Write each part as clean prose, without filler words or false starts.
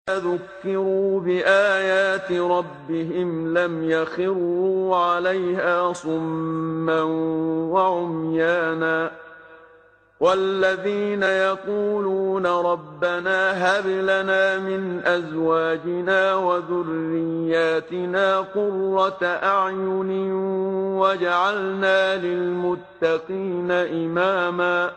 ذكروا بآيات ربهم لم يخروا عليها صما وعميانا والذين يقولون ربنا هب لنا من أزواجنا وذرياتنا قرة أعين واجعلنا للمتقين إماما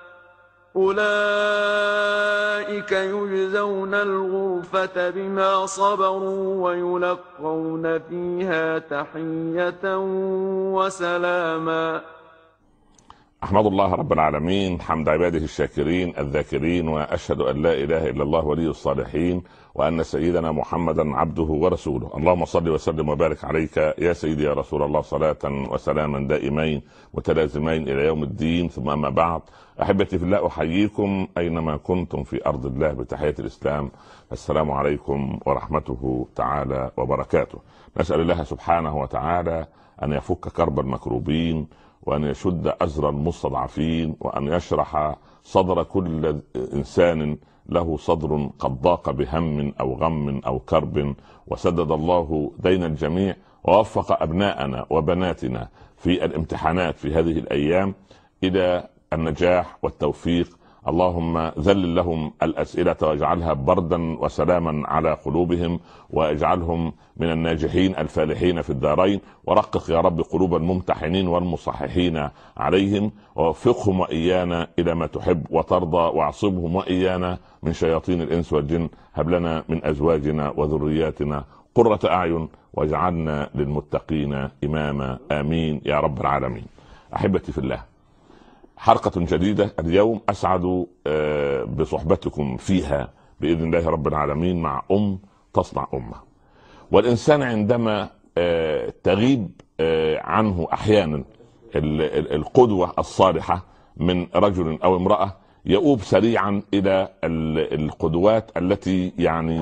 أولئك يجزون الغرفة بما صبروا ويلقون فيها تحية وسلاما. أحمد الله رب العالمين حمد عباده الشاكرين الذاكرين، وأشهد أن لا إله إلا الله ولي الصالحين، وأن سيدنا محمدا عبده ورسوله. اللهم صل وسلم وبارك عليك يا سيدي يا رسول الله، صلاة وسلاما دائمين متلازمين إلى يوم الدين. ثم أما بعد، أحبتي في الله، أحييكم أينما كنتم في أرض الله بتحية الإسلام. السلام عليكم ورحمته تعالى وبركاته. نسأل الله سبحانه وتعالى أن يفك كرب المكروبين، وأن يشد أزر المستضعفين، وأن يشرح صدر كل إنسان له صدر قد ضاق بهم أو غم أو كرب، وسدد الله دين الجميع، ووفق أبناءنا وبناتنا في الامتحانات في هذه الأيام إلى النجاح والتوفيق. اللهم ذلل لهم الأسئلة واجعلها بردا وسلاما على قلوبهم، واجعلهم من الناجحين الفالحين في الدارين، ورقق يا رب قلوب الممتحنين والمصححين عليهم، ووفقهم وإيانا إلى ما تحب وترضى، واعصمهم وإيانا من شياطين الإنس والجن. هب لنا من أزواجنا وذرياتنا قرة أعين واجعلنا للمتقين إماما، آمين يا رب العالمين. أحبتي في الله، حلقة جديدة اليوم أسعد بصحبتكم فيها بإذن الله رب العالمين مع تصنع أمة. والإنسان عندما تغيب عنه أحيانا القدوة الصالحة من رجل أو امرأة، يؤوب سريعا إلى القدوات التي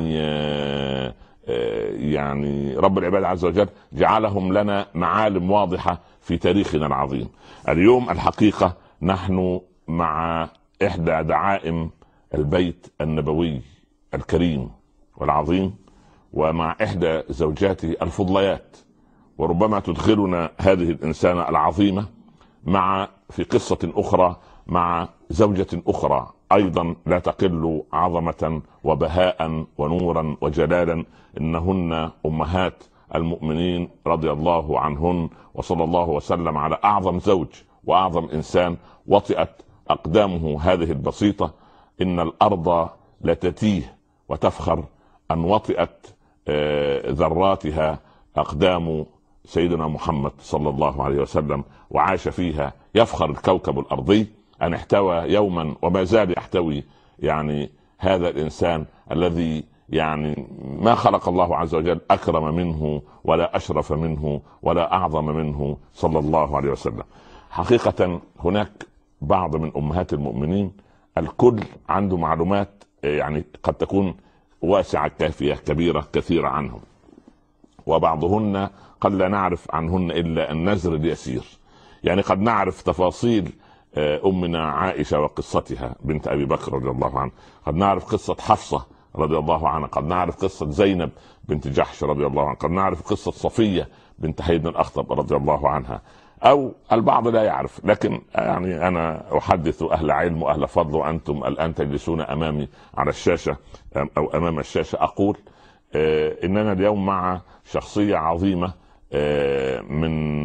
يعني رب العباد عز وجل جعلهم لنا معالم واضحة في تاريخنا العظيم. اليوم الحقيقة نحن مع إحدى دعائم البيت النبوي الكريم والعظيم، ومع إحدى زوجاته الفضليات، وربما تدخلنا هذه الإنسانة العظيمة في قصة أخرى مع زوجة أخرى أيضا لا تقل عظمة وبهاء ونورا وجلالا. إنهن أمهات المؤمنين رضي الله عنهن، وصلى الله وسلم على أعظم زوج وأعظم إنسان وطئت أقدامه هذه البسيطة. إن الأرض لتتيه وتفخر أن وطئت ذراتها أقدام سيدنا محمد صلى الله عليه وسلم، وعاش فيها. يفخر الكوكب الأرضي أن احتوى يوما وما زال يحتوي هذا الإنسان الذي ما خلق الله عز وجل أكرم منه ولا أشرف منه ولا أعظم منه صلى الله عليه وسلم. حقيقة هناك بعض من أمهات المؤمنين الكل عنده معلومات قد تكون واسعة كافية كبيرة كثيرة عنهم، وبعضهن قد لا نعرف عنهن إلا النزر اليسير. قد نعرف تفاصيل أمنا عائشة وقصتها بنت أبي بكر رضي الله عنه، قد نعرف قصة حفصة رضي الله عنها، قد نعرف قصة زينب بنت جحش رضي الله عنها، قد نعرف قصة صفية بنت حي بن الأخطب رضي الله عنها، أو البعض لا يعرف. لكن أنا أحدث أهل علم وأهل فضل، وأنتم الآن تجلسون أمامي على الشاشة أو أمام الشاشة، أقول إننا اليوم مع شخصية عظيمة من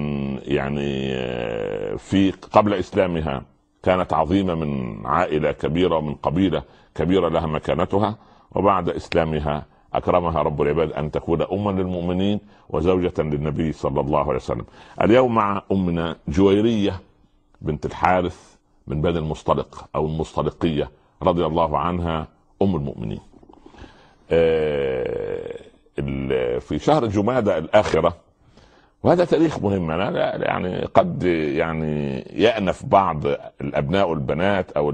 في قبل إسلامها كانت عظيمة، من عائلة كبيرة ومن قبيلة كبيرة لها مكانتها، وبعد إسلامها أكرمها رب العباد أن تكون أما للمؤمنين وزوجة للنبي صلى الله عليه وسلم. اليوم مع أمنا جويرية بنت الحارث من بني المصطلق أو المصطلقية رضي الله عنها، أم المؤمنين. في شهر جمادى الآخرة، وهذا تاريخ مهم. أنا قد يأنف بعض الأبناء والبنات أو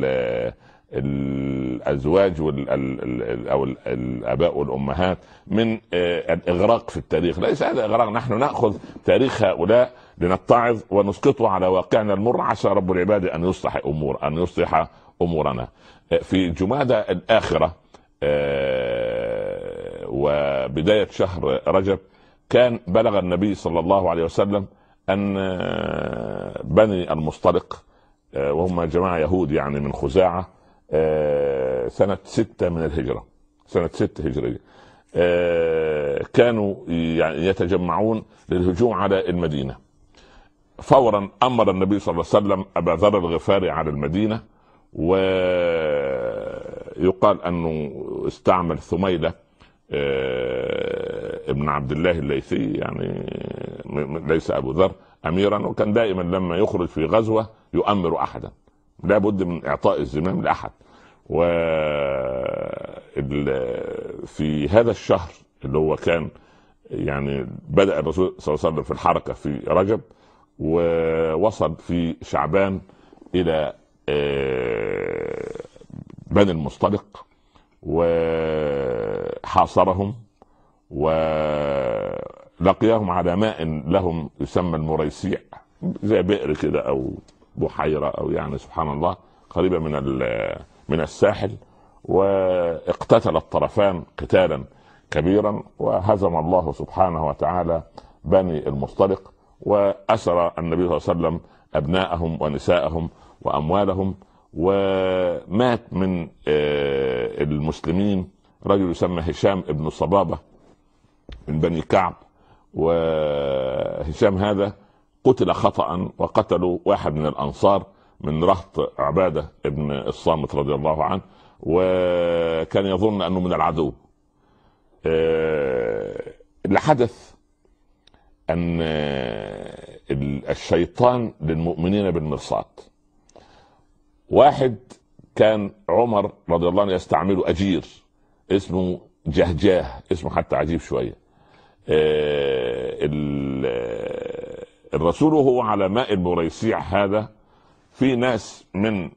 الأزواج أو الآباء والأمهات من الإغراق في التاريخ. ليس هذا إغراق، نحن نأخذ تاريخ هؤلاء لنتعظ ونسقطه على واقعنا المر، عسى رب العباد أن يصلح أمورنا. في جمادى الآخرة وبداية شهر رجب كان بلغ النبي صلى الله عليه وسلم أن بني المصطلق، وهم جماعة يهود يعني من خزاعة، سنة 6 من الهجرة، سنة 6 هجرية، كانوا يعني يتجمعون للهجوم على المدينة. فورا أمر النبي صلى الله عليه وسلم أبا ذر الغفاري على المدينة، ويقال أنه استعمل ثميلة ابن عبد الله الليثي، يعني ليس أبو ذر، أميرا، وكان دائما لما يخرج في غزوة يؤمر أحدا، لا بد من إعطاء الزمام لأحد. وفي هذا الشهر اللي هو كان يعني بدأ الرسول صلى الله عليه وسلم في الحركة في رجب، ووصل في شعبان إلى بني المصطلق وحاصرهم، ولقيهم على ماء لهم يسمى المريسيع، زي بئر كده أو بحيرة أو يعني سبحان الله قريبة من الساحل. واقتتل الطرفان قتالا كبيرا، وهزم الله سبحانه وتعالى بني المصطلق، وأسر النبي صلى الله عليه وسلم أبناءهم ونساءهم وأموالهم. ومات من المسلمين رجل يسمى هشام ابن الصبابة من بني كعب، وهشام هذا قتل خطأ، وقتلوا واحد من الأنصار من رهط عبادة ابن الصامت رضي الله عنه، وكان يظن أنه من العدو. اللي حدث أن الشيطان للمؤمنين بالمرصاد. واحد كان عمر رضي الله عنه يستعمله أجير اسمه جهجاه، اسمه حتى عجيب شوية. الرسول وهو على ماء المريسيع هذا، في ناس من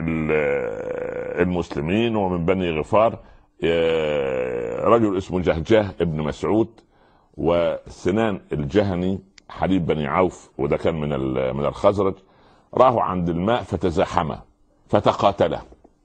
المسلمين ومن بني غفار، رجل اسمه جهجاه ابن مسعود، وسنان الجهني حليب بني عوف، وده كان من الخزرج، راحوا عند الماء فتزاحما فتقاتلا.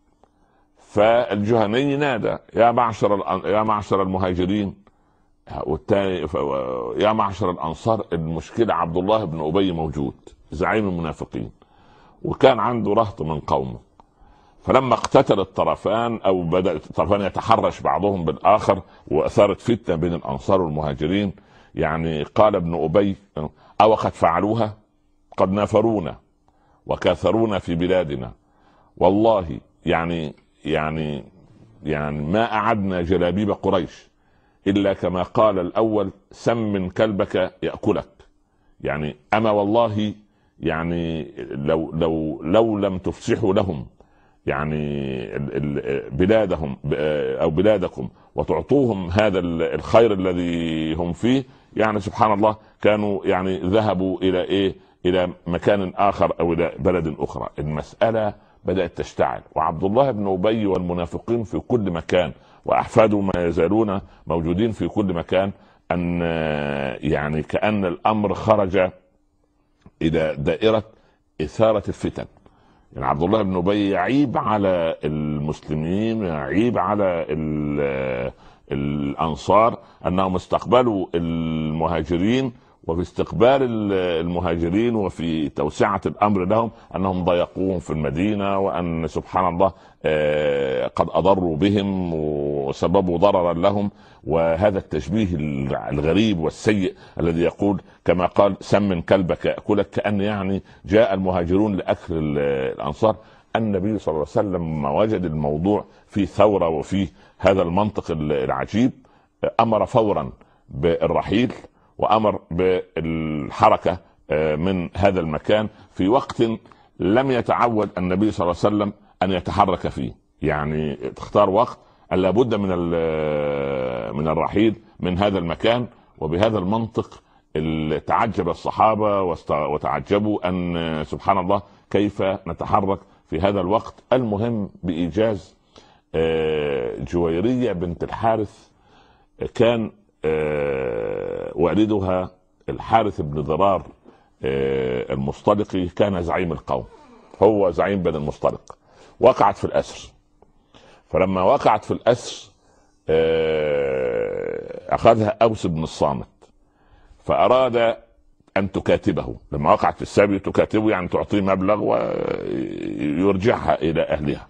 فالجهني نادى يا معشر المهاجرين، والثاني يا معشر الأنصار، المشكلة عبد الله بن أبي موجود زعيم المنافقين، وكان عنده رهط من قومه. فلما اقتتل الطرفان أو بدأ الطرفان يتحرش بعضهم بالآخر، وأثارت فتنة بين الأنصار والمهاجرين، يعني قال ابن أبي أو قد فعلوها، قد نافرونا وكاثرونا في بلادنا، والله يعني ما أعدنا جلابيب قريش إلا كما قال الأول سمن كلبك يأكلك. يعني أما والله يعني لو لم تفسحوا لهم يعني بلادهم أو بلادكم وتعطوهم هذا الخير الذي هم فيه، يعني سبحان الله كانوا يعني ذهبوا إلى مكان آخر أو إلى بلد أخرى. المسألة بدأت تشتعل، وعبد الله بن أبي والمنافقين في كل مكان، وأحفاده ما يزالون موجودين في كل مكان. أن يعني كأن الأمر خرج إلى دائرة إثارة الفتن. يعني عبد الله بن أبي يعيب على المسلمين، يعيب على الأنصار أنهم استقبلوا المهاجرين، وفي استقبال المهاجرين وفي توسعة الأمر لهم أنهم ضيقوهم في المدينة، وأن سبحان الله قد أضروا بهم وسببوا ضررا لهم. وهذا التشبيه الغريب والسيء الذي يقول كما قال سمن كلبك يأكلك، كأن يعني جاء المهاجرون لأكل الأنصار. النبي صلى الله عليه وسلم وجد الموضوع في ثورة وفي هذا المنطق العجيب، أمر فورا بالرحيل، وأمر بالحركة من هذا المكان في وقت لم يتعود النبي صلى الله عليه وسلم أن يتحرك فيه. يعني تختار وقت ألا بد من الرحيل من هذا المكان. وبهذا المنطق تعجب الصحابة وتعجبوا أن سبحان الله كيف نتحرك في هذا الوقت. المهم بإيجاز، جويرية بنت الحارث كان والدها الحارث بن ضرار المصطلقي كان زعيم القوم، هو زعيم بني المصطلق. وقعت في الأسر، فلما وقعت في الأسر أخذها أوس بن الصامت فأراد أن تكاتبه. لما وقعت في السبي تكاتبه يعني تعطيه مبلغ ويرجعها إلى أهلها.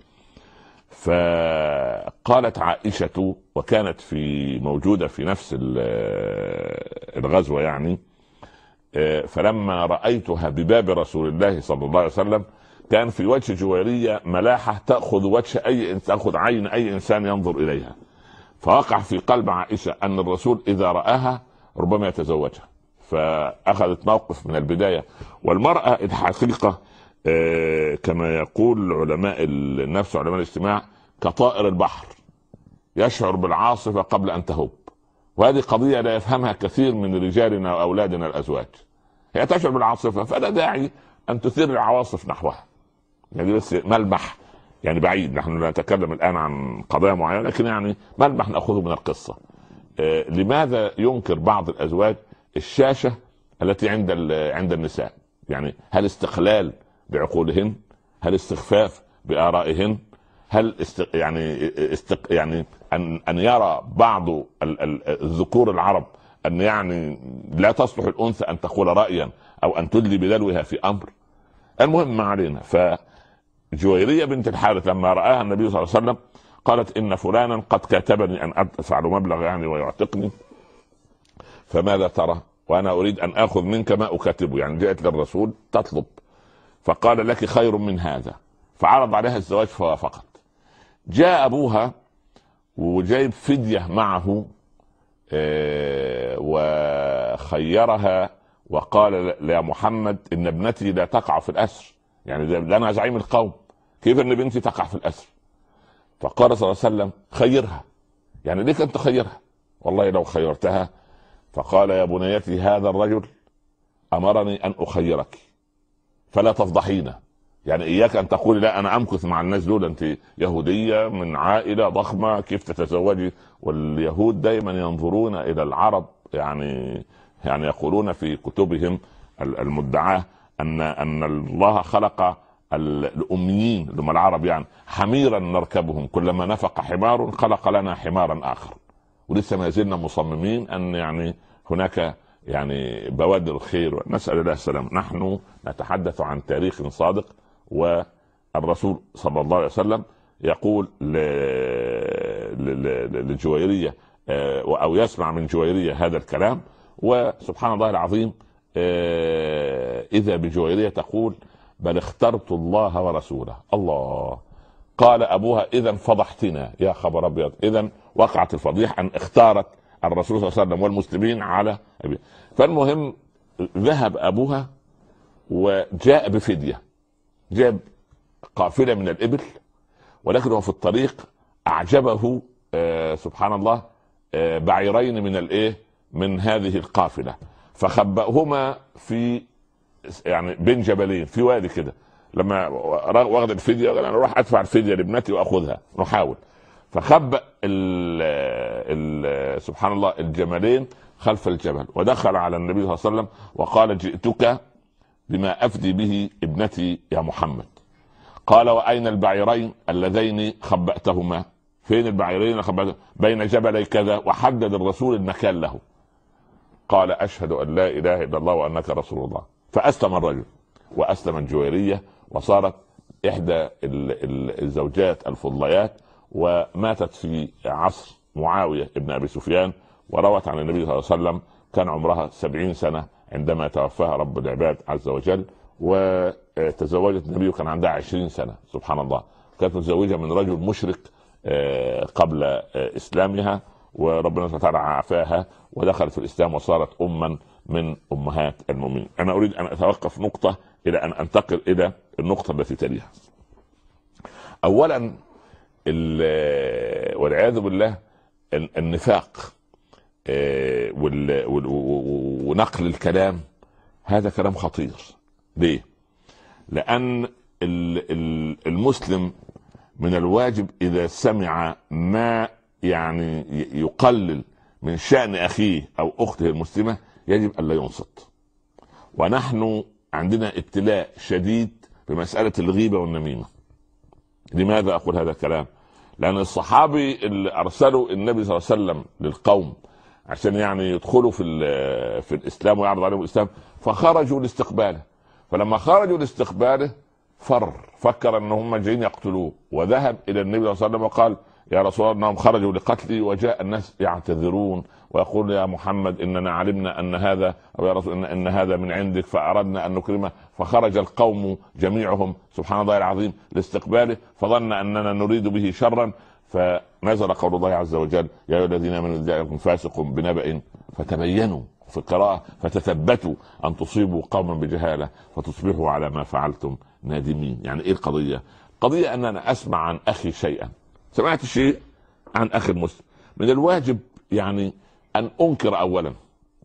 فقالت عائشة وكانت موجودة في نفس الغزوة يعني، فلما رأيتها بباب رسول الله صلى الله عليه وسلم كان في وجه جويرية ملاحة تأخذ عين أي إنسان ينظر إليها، فوقع في قلب عائشة أن الرسول إذا رآها ربما يتزوجها، فأخذت موقف من البداية. والمرأة الحقيقة كما يقول علماء النفس وعلماء الاجتماع كطائر البحر يشعر بالعاصفة قبل أن تهب، وهذه قضية لا يفهمها كثير من رجالنا وأولادنا الأزواج. هي تشعر بالعاصفة فلا داعي أن تثير العواصف نحوها، يعني بس ملمح يعني بعيد. نحن نتكلم الآن عن قضايا معينة لكن يعني ملمح نأخذه من القصة. لماذا ينكر بعض الأزواج الشاشة التي عند النساء؟ يعني هل استقلال بعقولهن؟ هل استخفاف بآرائهن؟ هل يعني أن يرى بعض الذكور العرب أن يعني لا تصلح الأنثى أن تقول رأيا أو أن تدلي بدلوها في أمر؟ المهم ما علينا. فجويرية بنت الحارث لما رآها النبي صلى الله عليه وسلم قالت إن فلانا قد كاتبني أن أدفع له مبلغ يعني ويعتقني، فماذا ترى؟ وأنا أريد أن أخذ منك ما أكاتبه. يعني جاءت للرسول تطلب، فقال لك خير من هذا، فعرض عليها الزواج فوافقت. جاء أبوها وجايب فدية معه وخيرها وقال يا محمد إن ابنتي لا تقع في الأسر، يعني أنا زعيم القوم، كيف أن بنتي تقع في الأسر؟ فقال صلى الله عليه وسلم خيرها. يعني ليك أن تخيرها؟ والله لو خيرتها. فقال يا بنيتي هذا الرجل أمرني أن أخيرك فلا تفضحينا، يعني إياك أن تقولي لا أنا أمكث مع الناس دول، أنت يهودية من عائلة ضخمة كيف تتزوجي؟ واليهود دائما ينظرون إلى العرب، يعني يقولون في كتبهم المدعاة أن الله خلق الأميين لما العرب يعني حميرا نركبهم، كلما نفق حمار خلق لنا حمارا آخر. ولسه ما زلنا مصممين أن يعني هناك يعني بوادر الخير، نسأل الله السلام. نحن نتحدث عن تاريخ صادق، والرسول صلى الله عليه وسلم يقول لجويرية أو يسمع من جويرية هذا الكلام، وسبحان الله العظيم إذا بجويرية تقول بل اخترت الله ورسوله. الله. قال أبوها إذن فضحتنا يا خبر أبيض. إذن وقعت الفضيحة أن اختارت الرسول صلى الله عليه وسلم والمسلمين على أبي. فالمهم ذهب أبوها وجاء بفدية، جاب قافلة من الإبل، ولكنه في الطريق أعجبه سبحان الله بعيرين من هذه القافلة، فخبأهما في يعني بين جبلين في وادي كده. لما واخد الفدية قال انا اروح ادفع الفدية لابنتي واخذها نحاول، فخبأ سبحان الله الجملين خلف الجبل، ودخل على النبي صلى الله عليه وسلم وقال جئتك بما افدي به ابنتي يا محمد. قال واين البعيرين اللذين خبأتهما؟ فين البعيرين خبأتهما؟ بين جبلي كذا، وحدد الرسول المكان له. قال اشهد ان لا اله الا الله وانك رسول الله. فاسلم الرجل واسلمت جويرية وصارت احدى الزوجات الفضليات، وماتت في عصر معاوية ابن ابي سفيان، وروت عن النبي صلى الله عليه وسلم كان عمرها 70 سنة عندما توفاها رب العباد عز وجل، وتزوجت النبي كان عندها 20 سنة. سبحان الله. كانت متزوجة من رجل مشرك قبل اسلامها، وربنا سبحانه وتعالى عافاها ودخلت في الاسلام وصارت اما من امهات المؤمنين. انا اريد ان اتوقف نقطة الى ان انتقل الى النقطة التي تليها. اولا والعياذ بالله النفاق ونقل الكلام، هذا كلام خطير. ليه؟ لان المسلم من الواجب اذا سمع ما يعني يقلل من شأن اخيه او اخته المسلمة يجب ان لا ينصت. ونحن عندنا ابتلاء شديد بمسألة الغيبة والنميمة. لماذا اقول هذا الكلام؟ لان الصحابي اللي ارسلوا النبي صلى الله عليه وسلم للقوم عشان يعني يدخلوا في الاسلام ويعرض عليهم الاسلام، فخرجوا لاستقباله. فلما خرجوا لاستقباله فكر ان هم جايين يقتلوه، وذهب الى النبي صلى الله عليه وسلم وقال يا رسول الله انهم خرجوا لقتلي، وجاء الناس يعتذرون ويقول يا محمد اننا علمنا ان هذا، او يا رسول ان هذا من عندك فاردنا ان نكرمه. فخرج القوم جميعهم سبحان الله العظيم لاستقباله، فظن اننا نريد به شرا، فنزل قول الله عز وجل يا ايها الذين امنوا ان جاءكم فاسق بنبأ فتبينوا، في القراءة فتثبتوا ان تصيبوا قوما بجهالة فتصبحوا على ما فعلتم نادمين. يعني ايه القضية؟ قضية ان انا اسمع عن اخي شيئا، سمعت شيء عن اخي المسلم، من الواجب يعني ان انكر اولا،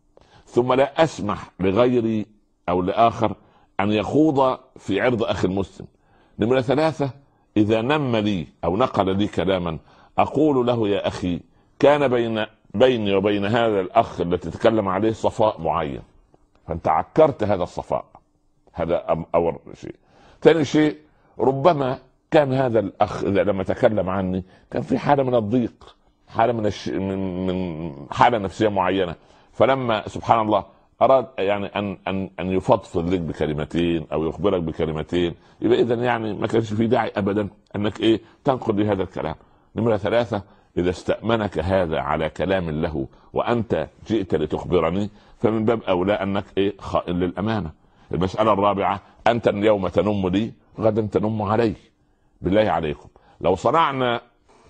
ثم لا اسمح لغيري او لاخر ان يخوض في عرض اخي المسلم. نمرة 3، اذا نم لي او نقل لي كلاما اقول له يا اخي كان بيني وبين هذا الاخ الذي تتكلم عليه صفاء معين، فانت عكرت هذا الصفاء. هذا اول شيء. ثاني شيء، ربما كان هذا الاخ لما تكلم عني كان في حاله من الضيق، حاله من حاله نفسيه معينه، فلما سبحان الله اراد يعني ان يفضفض لك بكلمتين او يخبرك بكلمتين، يبقى اذا يعني ما كانش في داعي ابدا انك تنقل لي هذا الكلام. نمرة 3، اذا استأمنك هذا على كلام له وانت جئت لتخبرني، فمن باب اولى انك خائن للامانه. المساله الرابعه، انت اليوم تنم لي غدا تنم علي. بالله عليكم لو صنعنا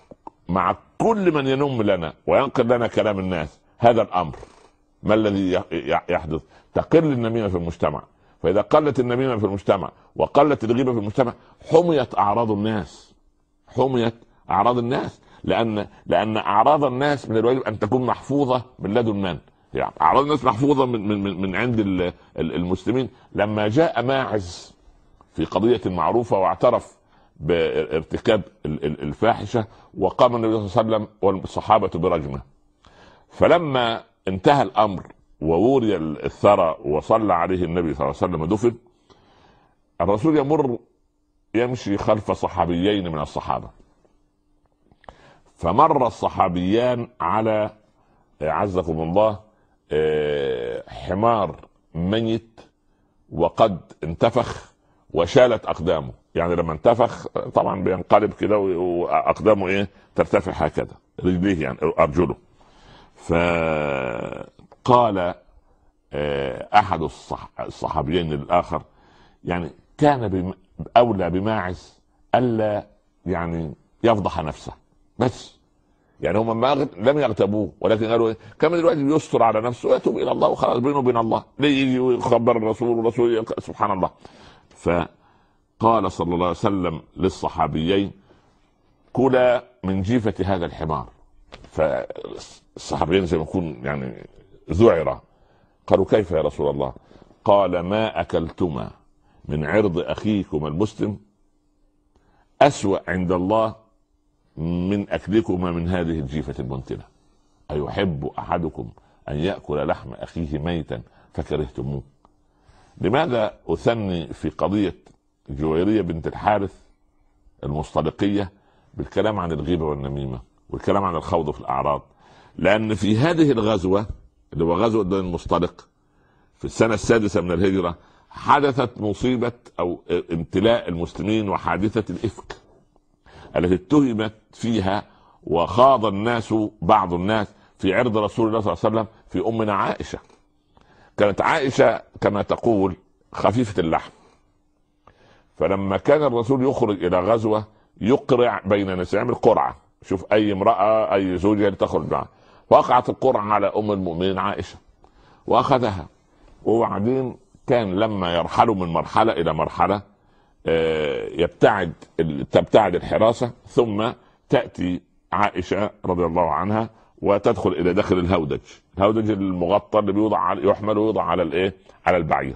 مع كل من ينم لنا وينقل لنا كلام الناس هذا الامر، ما الذي يحدث؟ تقل النميمه في المجتمع. فاذا قلت النميمه في المجتمع وقلت الغيبه في المجتمع حميت اعراض الناس، حميت اعراض الناس، لان اعراض الناس من الواجب ان تكون محفوظه من لدن من؟ يعني اعراض الناس محفوظه من عند المسلمين. لما جاء ماعز في قضيه معروفه واعترف بارتكاب الفاحشه، وقام النبي صلى الله عليه وسلم والصحابه برجمه، فلما انتهى الامر ووري الثرى وصلى عليه النبي صلى الله عليه وسلم ودفن، الرسول يمشي خلف صحابيين من الصحابه، فمر الصحابيان على عزكم الله حمار ميت وقد انتفخ وشالت اقدامه. يعني لما انتفخ طبعا بينقلب كده واقدامه ترتفع هكذا، رجليه يعني ارجله. فقال احد الصحابيين للاخر يعني كان اولى بماعز الا يعني يفضح نفسه، بس يعني هم لم يغتابوه، ولكن قالوا كم دلوقتي بيستر على نفسه ويتوب الى الله وخلاص بينه وبين الله، ليه يجي ويخبر الرسول والرسول سبحان الله. فقال صلى الله عليه وسلم للصحابيين كلا من جيفة هذا الحمار. فالصحابيين زي ما يكون يعني ذعر، قالوا كيف يا رسول الله؟ قال ما اكلتما من عرض اخيكما المسلم اسوأ عند الله من اكلكما من هذه الجيفة المنتنة. ايحب احدكم ان يأكل لحم اخيه ميتا فكرهتموه؟ لماذا اثني في قضية جويرية بنت الحارث المصطلقية بالكلام عن الغيبة والنميمة والكلام عن الخوض في الاعراض؟ لان في هذه الغزوة اللي هو غزوة بني المصطلق في السنة 6 من الهجرة حدثت مصيبة او امتلاء المسلمين وحادثة الافك التي اتهمت فيها وخاض الناس بعض الناس في عرض رسول الله صلى الله عليه وسلم في امنا عائشة. كانت عائشة كما تقول خفيفة اللحم، فلما كان الرسول يخرج الى غزوة يقرع بين نساء، يعمل قرعة، شوف اي امرأة اي زوجة تخرج معها، وقعت القرعة على ام المؤمنين عائشة واخذها. وبعدين كان لما يرحلوا من مرحلة الى مرحلة تبتعد الحراسة، ثم تأتي عائشة رضي الله عنها وتدخل الى داخل الهودج المغطى اللي يحمل ويوضع على على البعير.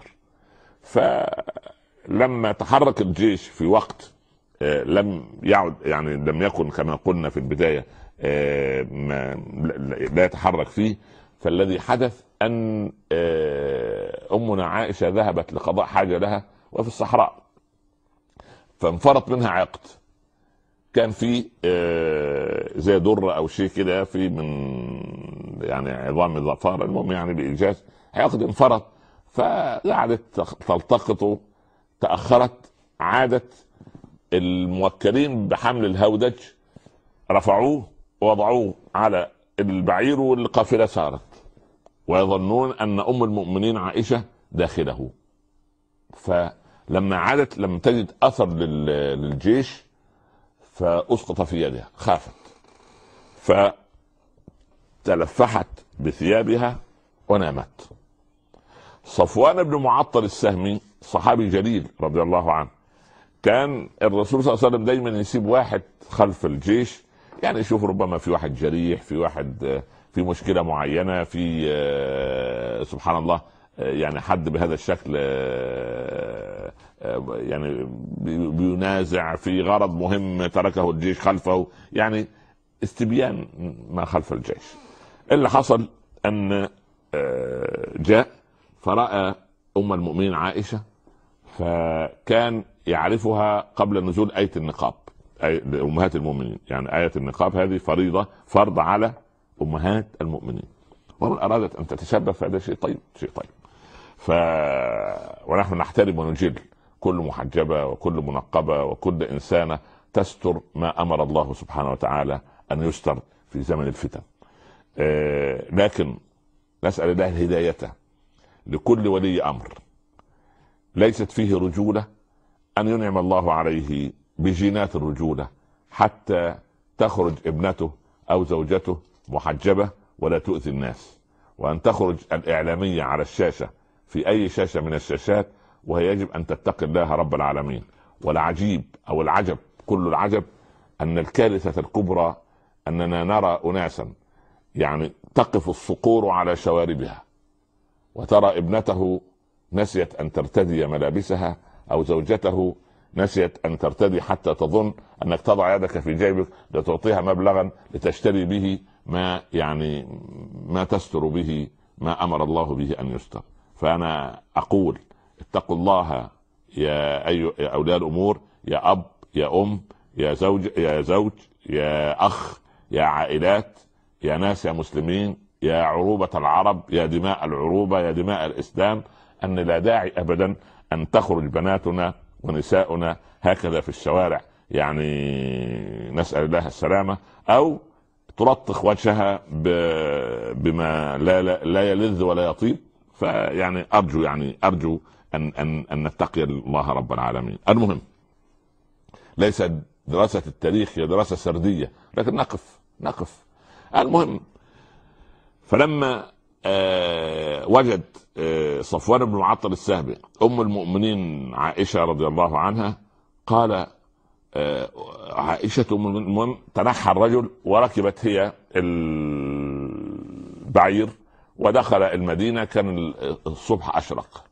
فلما تحرك الجيش في وقت لم يعد يعني لم يكن كما قلنا في البداية لا يتحرك فيه، فالذي حدث ان امنا عائشة ذهبت لقضاء حاجة لها وفي الصحراء، فانفرط منها عقد كان في زي درة او شيء كده في من يعني عظام الظفار، المهم يعني بإيجاز عقد انفرط، فقعدت تلتقط. تأخرت، عادت الموكلين بحمل الهودج رفعوه ووضعوه على البعير والقافلة سارت، ويظنون أن أم المؤمنين عائشة داخله. فلما عادت لم تجد أثر للجيش، فأسقط في يدها، خافت فتلفحت بثيابها ونامت. صفوان بن معطل السهمي صحابي جليل رضي الله عنه، كان الرسول صلى الله عليه وسلم دايما يسيب واحد خلف الجيش، يعني يشوف ربما في واحد جريح، في واحد في مشكلة معينة، في سبحان الله يعني حد بهذا الشكل يعني بينازع في غرض مهم تركه الجيش خلفه، يعني استبيان ما خلف الجيش. اللي حصل أن جاء فرأى أم المؤمنين عائشة، فكان يعرفها قبل نزول آية النقاب، أمهات المؤمنين، يعني آية النقاب هذه فريضة فرض على أمهات المؤمنين، ومن أرادت أن تتشبه فهذا شيء طيب، شيء طيب. ونحن نحترم ونجل كل محجبة وكل منقبة وكل إنسانة تستر ما أمر الله سبحانه وتعالى أن يستر في زمن الفتن. لكن نسأل الله الهداية لكل ولي أمر ليست فيه رجولة، أن ينعم الله عليه بجينات الرجولة حتى تخرج ابنته أو زوجته محجبة ولا تؤذي الناس، وأن تخرج الإعلامية على الشاشة في أي شاشة من الشاشات وهي يجب أن تتقي الله رب العالمين. والعجيب أو العجب كل العجب أن الكارثة الكبرى أننا نرى أناسا يعني تقف الصقور على شواربها، وترى ابنته نسيت أن ترتدي ملابسها، أو زوجته نسيت أن ترتدي حتى تظن أنك تضع يدك في جيبك لتعطيها مبلغا لتشتري به ما يعني ما تستر به ما أمر الله به أن يستر. فأنا أقول اتقوا الله يا أولياء الأمور، يا أب يا أم يا زوج يا أخ يا عائلات يا ناس يا مسلمين يا عروبة العرب يا دماء العروبة يا دماء الإسلام، أن لا داعي أبدا أن تخرج بناتنا ونساؤنا هكذا في الشوارع، يعني نسأل الله السلامة، أو تلطخ وجهها بما لا يلذ ولا يطيب. فيعني أرجو أن نتقي الله رب العالمين. المهم ليس دراسة التاريخ هي دراسة سردية، لكن نقف. المهم فلما وجد صفوان بن معطل السهمي أم المؤمنين عائشة رضي الله عنها، قال عائشة المهم تنحى الرجل وركبت هي البعير ودخل المدينة. كان الصبح أشرق.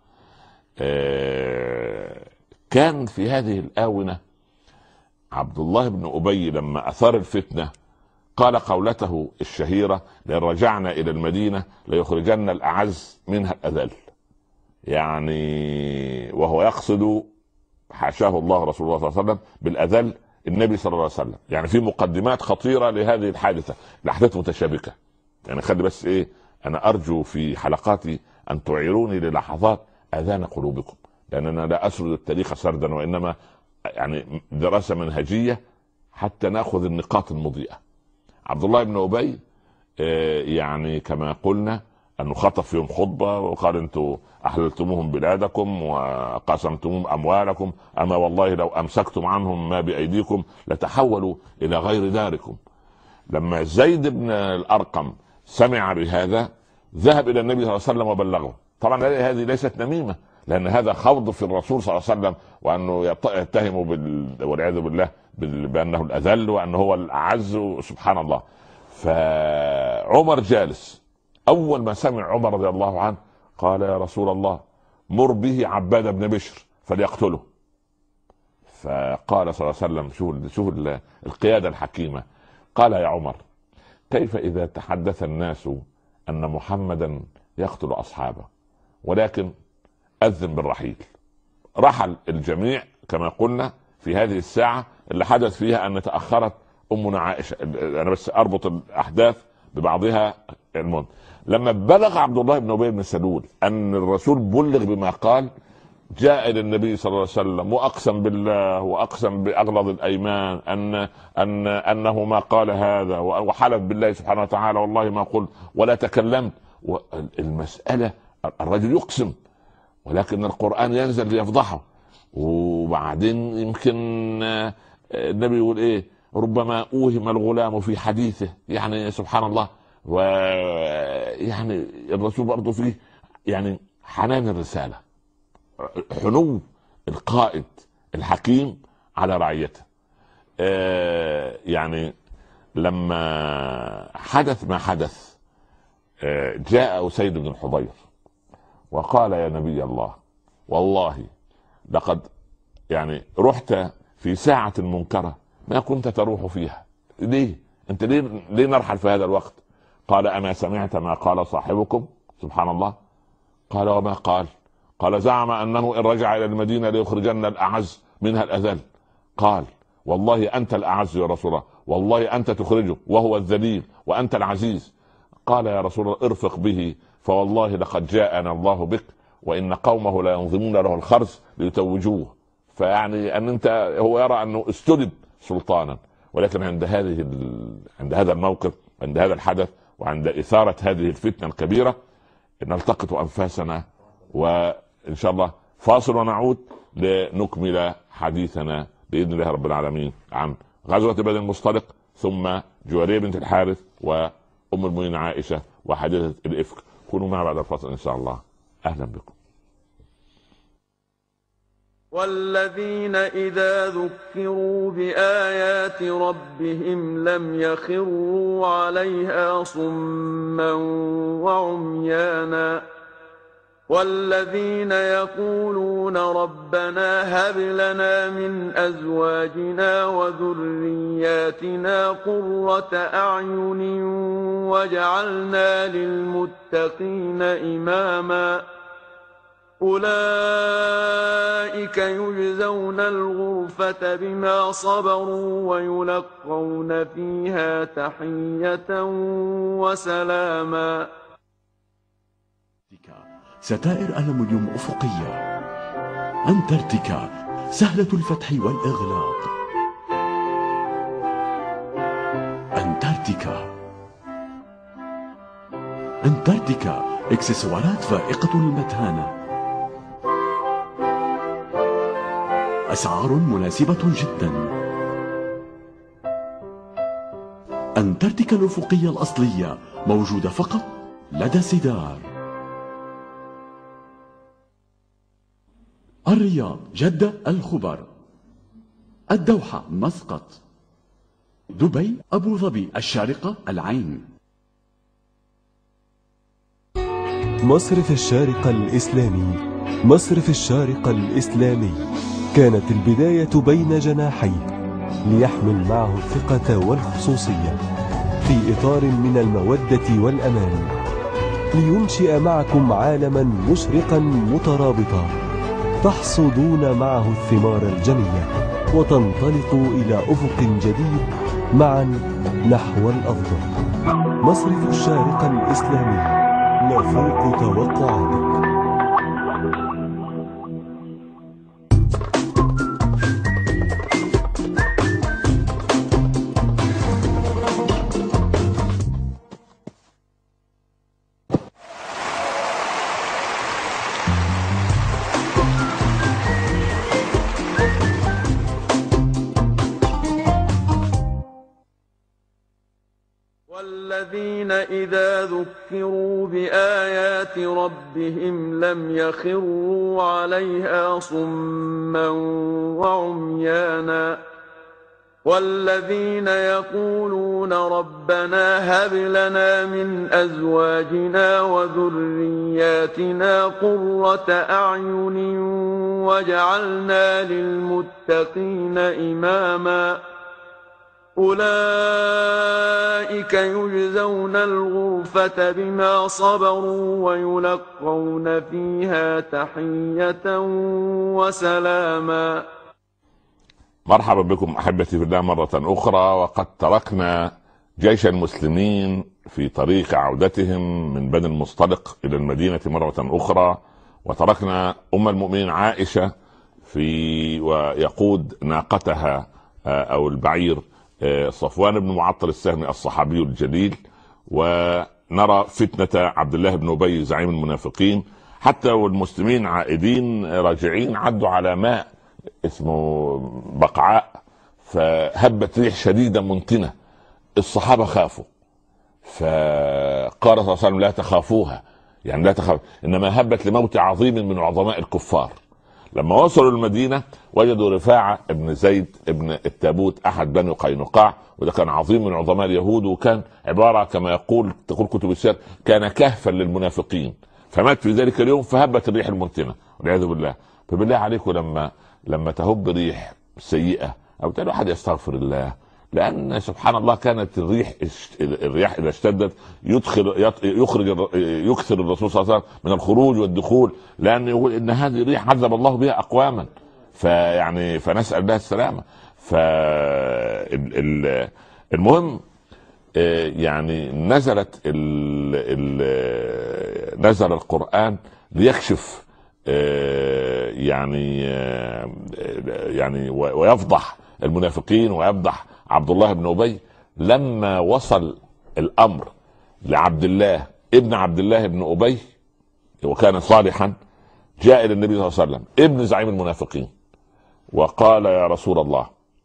كان في هذه الآونة عبد الله بن أبي لما أثار الفتنة قال قولته الشهيرة: لئن رجعنا إلى المدينة ليخرجن الأعز منها الأذل، يعني وهو يقصد حاشاه الله رسول الله صلى الله عليه وسلم بالأذل النبي صلى الله عليه وسلم. يعني في مقدمات خطيرة لهذه الحادثة، الأحداث متشابكة. يعني خلي بس أنا أرجو في حلقاتي أن تعيروني للحظات آذان قلوبكم، لأننا لا أسرد التاريخ سردا، وإنما يعني دراسة منهجية حتى نأخذ النقاط المضيئة. عبد الله بن أبي يعني كما قلنا أنه خطب فيهم خطبة وقال: أنتم أحللتموهم بلادكم وقسمتموهم أموالكم، أما والله لو أمسكتم عنهم ما بأيديكم لتحولوا إلى غير داركم. لما زيد بن الأرقم سمع بهذا ذهب إلى النبي صلى الله عليه وسلم وبلغه. طبعا هذه ليست نميمة، لأن هذا خوض في الرسول صلى الله عليه وسلم، وأنه يتهم والعياذ بالله بأنه الأذل وأنه هو الأعز، سبحان الله. فعمر جالس، أول ما سمع عمر رضي الله عنه قال: يا رسول الله مر به عباد بن بشر فليقتله. فقال صلى الله عليه وسلم: شوف القيادة الحكيمة، قال: يا عمر كيف إذا تحدث الناس أن محمدا يقتل أصحابه، ولكن أذن بالرحيل. رحل الجميع كما قلنا في هذه الساعة اللي حدث فيها أن تأخرت أمنا عائشة. أنا بس أربط الأحداث ببعضها المهم. لما بلغ عبد الله بن ابي بن سلول ان الرسول بلغ بما قال، جاء الى النبي صلى الله عليه وسلم واقسم بالله واقسم باغلظ الايمان انه ما قال هذا، وحلف بالله سبحانه وتعالى والله ما قلت ولا تكلمت. والمساله الرجل يقسم، ولكن القرآن ينزل ليفضحه. وبعدين يمكن النبي يقول ايه؟ ربما اوهم الغلام في حديثه، يعني سبحان الله. ويعني الرسول برضه فيه يعني حنان الرسالة، حنو القائد الحكيم على رعيته. يعني لما حدث ما حدث، جاء أسيد بن الحضير وقال يا نبي الله والله لقد يعني رحت في ساعة منكرة ما كنت تروح فيها. ليه انت ليه نرحل في هذا الوقت؟ قال اما سمعت ما قال صاحبكم؟ سبحان الله. قال وما قال؟ قال زعم انه ان رجع الى المدينة ليخرجن الاعز منها الاذل. قال والله انت الاعز يا رسول الله، والله انت تخرجه وهو الذليل وانت العزيز. قال يا رسول الله ارفق به، فوالله لقد جاءنا الله بك وان قومه لا ينظمون له الخرز ليتوجوه. فيعني ان انت هو يرى انه استلب سلطانا، ولكن عند هذا الموقف، عند هذا الحدث، وعند اثارة هذه الفتنة الكبيرة، نلتقط انفاسنا وان شاء الله فاصل ونعود لنكمل حديثنا باذن الله رب العالمين عن غزوة بني المصطلق، ثم جويرية بنت الحارث وام المؤمنين عائشة وحادثة الافك. كونوا معنا بعد الفاصل ان شاء الله. اهلا بكم. والذين إذا ذكروا بآيات ربهم لم يخروا عليها صما وعميانا. والذين يقولون ربنا هب لنا من أزواجنا وذرياتنا قرة أعين واجعلنا للمتقين إماما. أولئك يجزون الغرفة بما صبروا ويلقون فيها تحية وسلاما. ستائر ألمنيوم أفقية. أنتاركتيكا سهلة الفتح والإغلاق. أنتاركتيكا إكسسوارات فائقة المتانة، أسعار مناسبة جدا. أنتاركتيكا الأفقية الأصلية موجودة فقط لدى سيدار. الرياض، جدة، الخبر، الدوحة، مسقط، دبي، أبو ظبي، الشارقة، العين. مصرف الشارقة الإسلامي. مصرف الشارقة الإسلامي كانت البداية بين جناحيه ليحمل معه الثقة والخصوصية في إطار من المودة والأمان، لينشئ معكم عالما مشرقا مترابطا تحصدون معه الثمار الجنية وتنطلقوا إلى أفق جديد معا نحو الأفضل. مصرف الشارقة الإسلامي يفوق توقعاتك. والذين إذا ذكروا بآيات ربهم لم يخروا عليها صما وعميانا. والذين يقولون ربنا هب لنا من أزواجنا وذرياتنا قرة أعين واجعلنا للمتقين إماما. أولئك يجزون الغرفة بما صبروا ويلقون فيها تحية وسلاما. مرحبا بكم أحبتي في الله مرة أخرى. وقد تركنا جيش المسلمين في طريق عودتهم من بني المصطلق الى المدينة مرة اخرى، وتركنا ام المؤمنين عائشة ويقود ناقتها او البعير صفوان بن معطل السهمي الصحابي الجليل، ونرى فتنة عبد الله بن ابي زعيم المنافقين، حتى والمسلمين عائدين راجعين عدوا على ماء اسمه بقعاء، فهبت ريح شديدة منتنة، الصحابة خافوا، فقال صلى الله عليه وسلم لا تخافوها، يعني لا تخاف، انما هبت لموت عظيم من عظماء الكفار. لما وصلوا المدينة وجدوا رفاعة ابن زيد ابن التابوت احد بني قينقاع، وده كان عظيم من عظماء اليهود، وكان عبارة كما تقول كتب السير كان كهفا للمنافقين، فمات في ذلك اليوم، فهبت الريح المنتنة والعياذ بالله. فبالله عليكم لما تهب ريح سيئة او تلاقي احد يستغفر الله، لان سبحان الله كانت الرياح اذا اشتدت يكثر الرسول صلى الله عليه وسلم من الخروج والدخول، لان يقول ان هذه الريح عذب الله بها اقواما، فنسال الله السلامه. المهم يعني نزل القرآن ليكشف يعني ويفضح المنافقين ويفضح عبد الله بن ابي. لما وصل الامر لعبد الله بن ابي وكان صالحا، جاء الى النبي صلى الله عليه وسلم ابن زعيم المنافقين وقال يا رسول الله،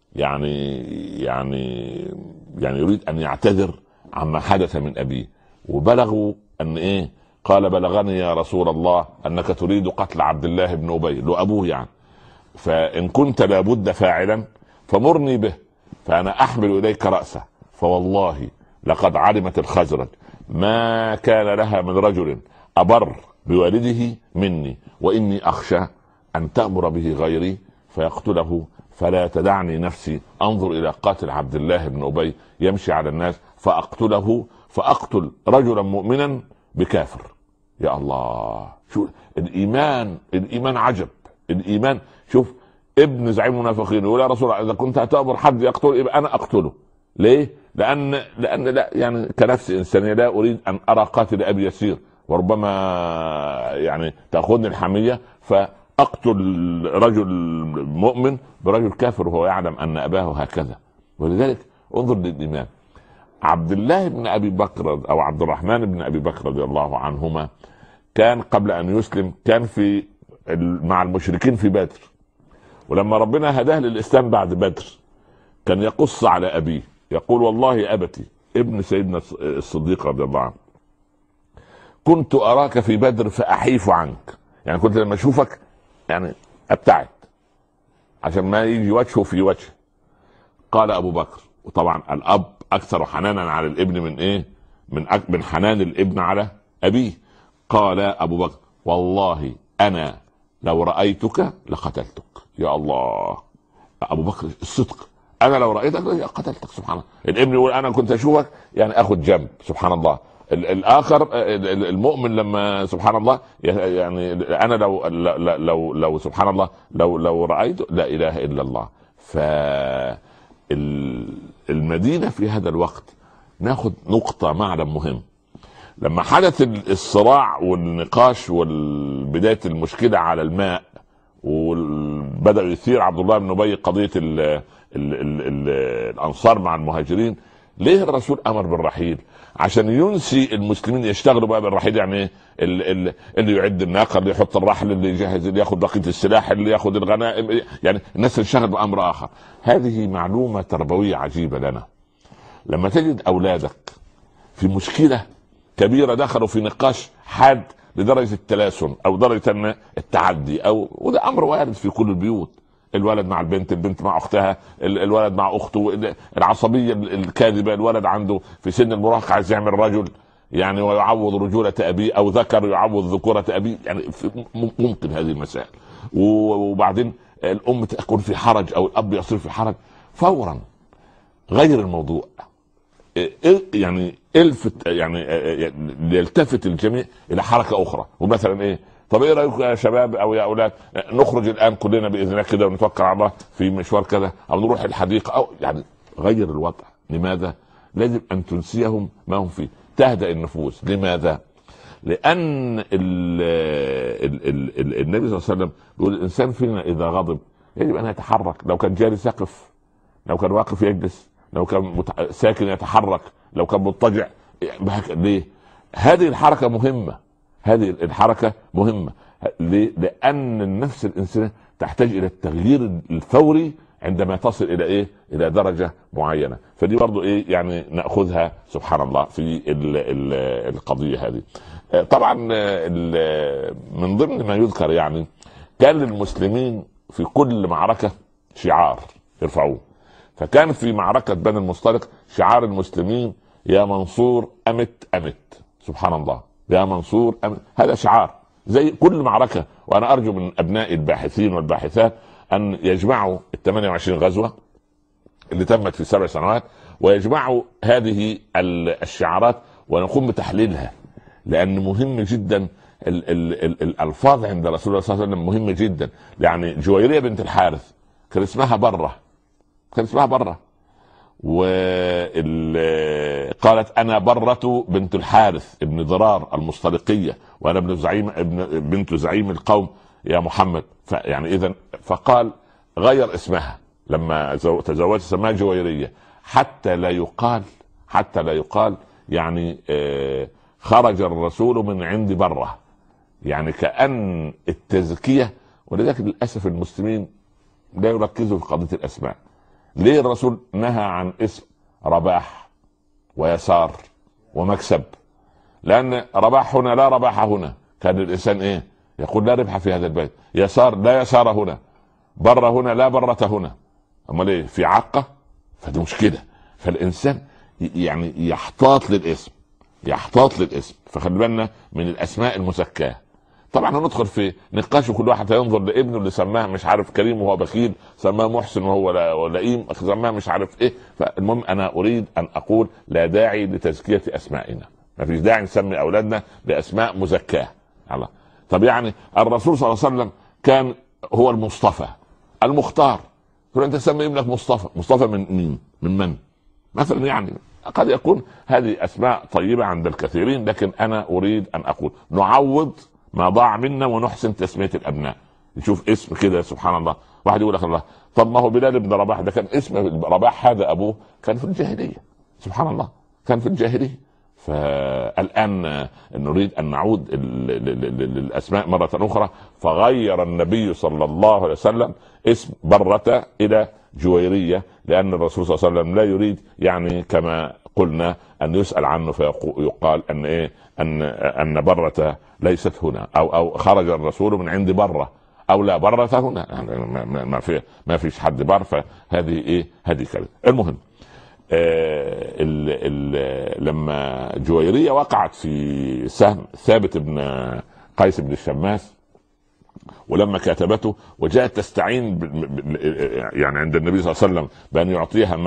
يعني يريد ان يعتذر عما حدث من ابيه، وبلغوا ان ايه؟ قال بلغني يا رسول الله انك تريد قتل عبد الله بن ابي، له ابوه يعني، فان كنت لابد فاعلا فمرني به فانا احمل اليك راسه، فوالله لقد علمت الخزرج ما كان لها من رجل ابر بوالده مني، واني اخشى ان تأمر به غيري فيقتله، فلا تدعني نفسي انظر الى قاتل عبد الله بن ابي يمشي على الناس فاقتله، فاقتل رجلا مؤمنا بكافر. يا الله، شو الايمان عجب الايمان. شوف ابن زعيم المنافقين يقول يا رسول الله اذا كنت هتأمر حد يقتل يبقى انا اقتله. ليه؟ لان لا يعني كنفس انسانيه لا اريد ان ارى قاتل ابي يسير، وربما يعني تاخذني الحميه فاقتل رجل مؤمن برجل كافر وهو يعلم ان اباه هكذا. ولذلك انظر للايمان. عبد الله بن ابي بكر او عبد الرحمن بن ابي بكر رضي الله عنهما كان قبل ان يسلم كان مع المشركين في بدر، ولما ربنا هداه للاسلام بعد بدر كان يقص على ابيه يقول والله ابتي ابن سيدنا الصديق رضي الله عنه كنت اراك في بدر فاحيف عنك، يعني كنت لما اشوفك يعني ابتعد عشان ما يجي وجهه في وجه. قال ابو بكر، وطبعا الاب اكثر حنانا على الابن من ايه؟ من حنان الابن على ابيه. قال ابو بكر والله انا لو رايتك لقتلتك. يا الله، ابو بكر الصدق، انا لو رايتك قتلتك. سبحان الله. الابن يقول انا كنت اشوفك يعني اخذ جنب. سبحان الله. الاخر المؤمن لما سبحان الله يعني انا لو سبحان الله لو رايت لا اله الا الله. فالمدينه في هذا الوقت ناخذ نقطه معلم مهم. لما حدث الصراع والنقاش والبدايه المشكله على الماء وبدأ يثير عبد الله بن ابي قضيه الانصار مع المهاجرين، ليه الرسول امر بالرحيل؟ عشان ينسي المسلمين يشتغلوا بقى بالرحيل، يعني اللي يعد الناقه، اللي يحط الرحل، اللي يجهز، اللي ياخذ بقيه السلاح، اللي ياخذ الغنائم، يعني الناس تشتغل بامر اخر. هذه معلومه تربويه عجيبه لنا. لما تجد اولادك في مشكله كبيره دخلوا في نقاش حاد لدرجه التلاسن او درجه التعدي، وده امر وارد في كل البيوت، الولد مع البنت مع اختها، الولد مع اخته، العصبيه الكاذبه، الولد عنده في سن المراهقه عايز يعمل رجل يعني ويعوض رجوله ابيه، او ذكر يعوض ذكوره ابيه، يعني ممكن هذه المسائل. وبعدين الام تكون في حرج او الاب يصير في حرج، فورا غير الموضوع، يعني الفت، يعني يلتفت الجميع الى حركه اخرى. ومثلا ايه؟ طب ايه رايكم يا شباب او يا اولاد نخرج الان كلنا باذن الله كده ونتوكل على الله في مشوار كذا، او نروح الحديقه، او يعني غير الوضع. لماذا؟ لازم ان تنسيهم ما هم فيه. تهدأ النفوس. لماذا؟ لأن النبي صلى الله عليه وسلم بيقول الإنسان فينا إذا غضب يجب أن يتحرك، لو كان جالس يقف، لو كان واقف يجلس، لو كان ساكن يتحرك، لو كان مضطجع. ليه؟ هذه الحركة مهمة، هذه الحركة مهمة. ليه؟ لأن النفس الإنسانية تحتاج إلى التغيير الفوري عندما تصل إلى إيه؟ إلى درجة معينة. فدي برضو إيه يعني نأخذها سبحان الله في القضية هذه. طبعا من ضمن ما يذكر يعني كان للمسلمين في كل معركة شعار يرفعوه. فكان في معركة بني المصطلق شعار المسلمين يا منصور أمت أمت. سبحان الله، يا منصور أمت. هذا شعار زي كل معركة. وأنا أرجو من أبناء الباحثين والباحثات أن يجمعوا 28 غزوة اللي تمت في 7 سنوات ويجمعوا هذه الشعارات ونقوم بتحليلها، لأن مهم جدا. الألفاظ عند رسول الله صلى الله عليه وسلم مهمة جدا. يعني جويرية بنت الحارث كان اسمها برة، كان اسمها برة، وقالت أنا برة بنت الحارث ابن ضرار المصطلقية وأنا بنت زعيم القوم يا محمد. يعني إذن فقال غير اسمها لما تزوجت سماها جويرية حتى لا يقال يعني خرج الرسول من عند برة، يعني كأن التزكية. ولذلك للأسف المسلمين لا يركزوا في قضية الأسماء. ليه الرسول نهى عن اسم رباح ويسار ومكسب؟ لأن رباح هنا لا رباح هنا، كان الإنسان إيه يقول لا ربح في هذا البيت. يسار لا يسار هنا، بر هنا لا برة هنا. أما ليه في عقة؟ فدي مشكلة. فالإنسان يعني يحتاط للاسم. فخلي بالنا من الأسماء المزكاة. طبعا هندخل في نقاش وكل واحد هينظر لابنه اللي سماه مش عارف كريم وهو بخيل، سماه محسن وهو لئيم، سماه مش عارف ايه. فالمهم انا اريد ان اقول لا داعي لتزكية اسمائنا، ما فيش داعي نسمي اولادنا باسماء مزكاة. طب يعني الرسول صلى الله عليه وسلم كان هو المصطفى المختار. تقول انت تسمي ابنك مصطفى من مين؟ من مثلا؟ يعني قد يكون هذه اسماء طيبة عند الكثيرين، لكن انا اريد ان اقول نعوض ما ضاع منا ونحسن تسمية الابناء. نشوف اسم كده سبحان الله، واحد يقول لك الله طب ما هو بلال بن رباح ده كان اسم رباح، هذا ابوه كان في الجاهلية. سبحان الله، كان في الجاهلية. فالآن نريد أن نعود للأسماء مرة أخرى. فغير النبي صلى الله عليه وسلم اسم برة إلى جويرية، لأن الرسول صلى الله عليه وسلم لا يريد يعني كما قلنا أن يسأل عنه فيقال أن إيه أن برة ليست هنا، أو خرج الرسول من عند برة، أو لا برة هنا. يعني ما فيش حد بر. فهذه إيه هذه كلمة. المهم لما جويرية وقعت في سهم ثابت بن قيس بن الشماس، ولما كاتبته وجاءت تستعين يعني عند النبي صلى الله عليه وسلم بأن يعطيها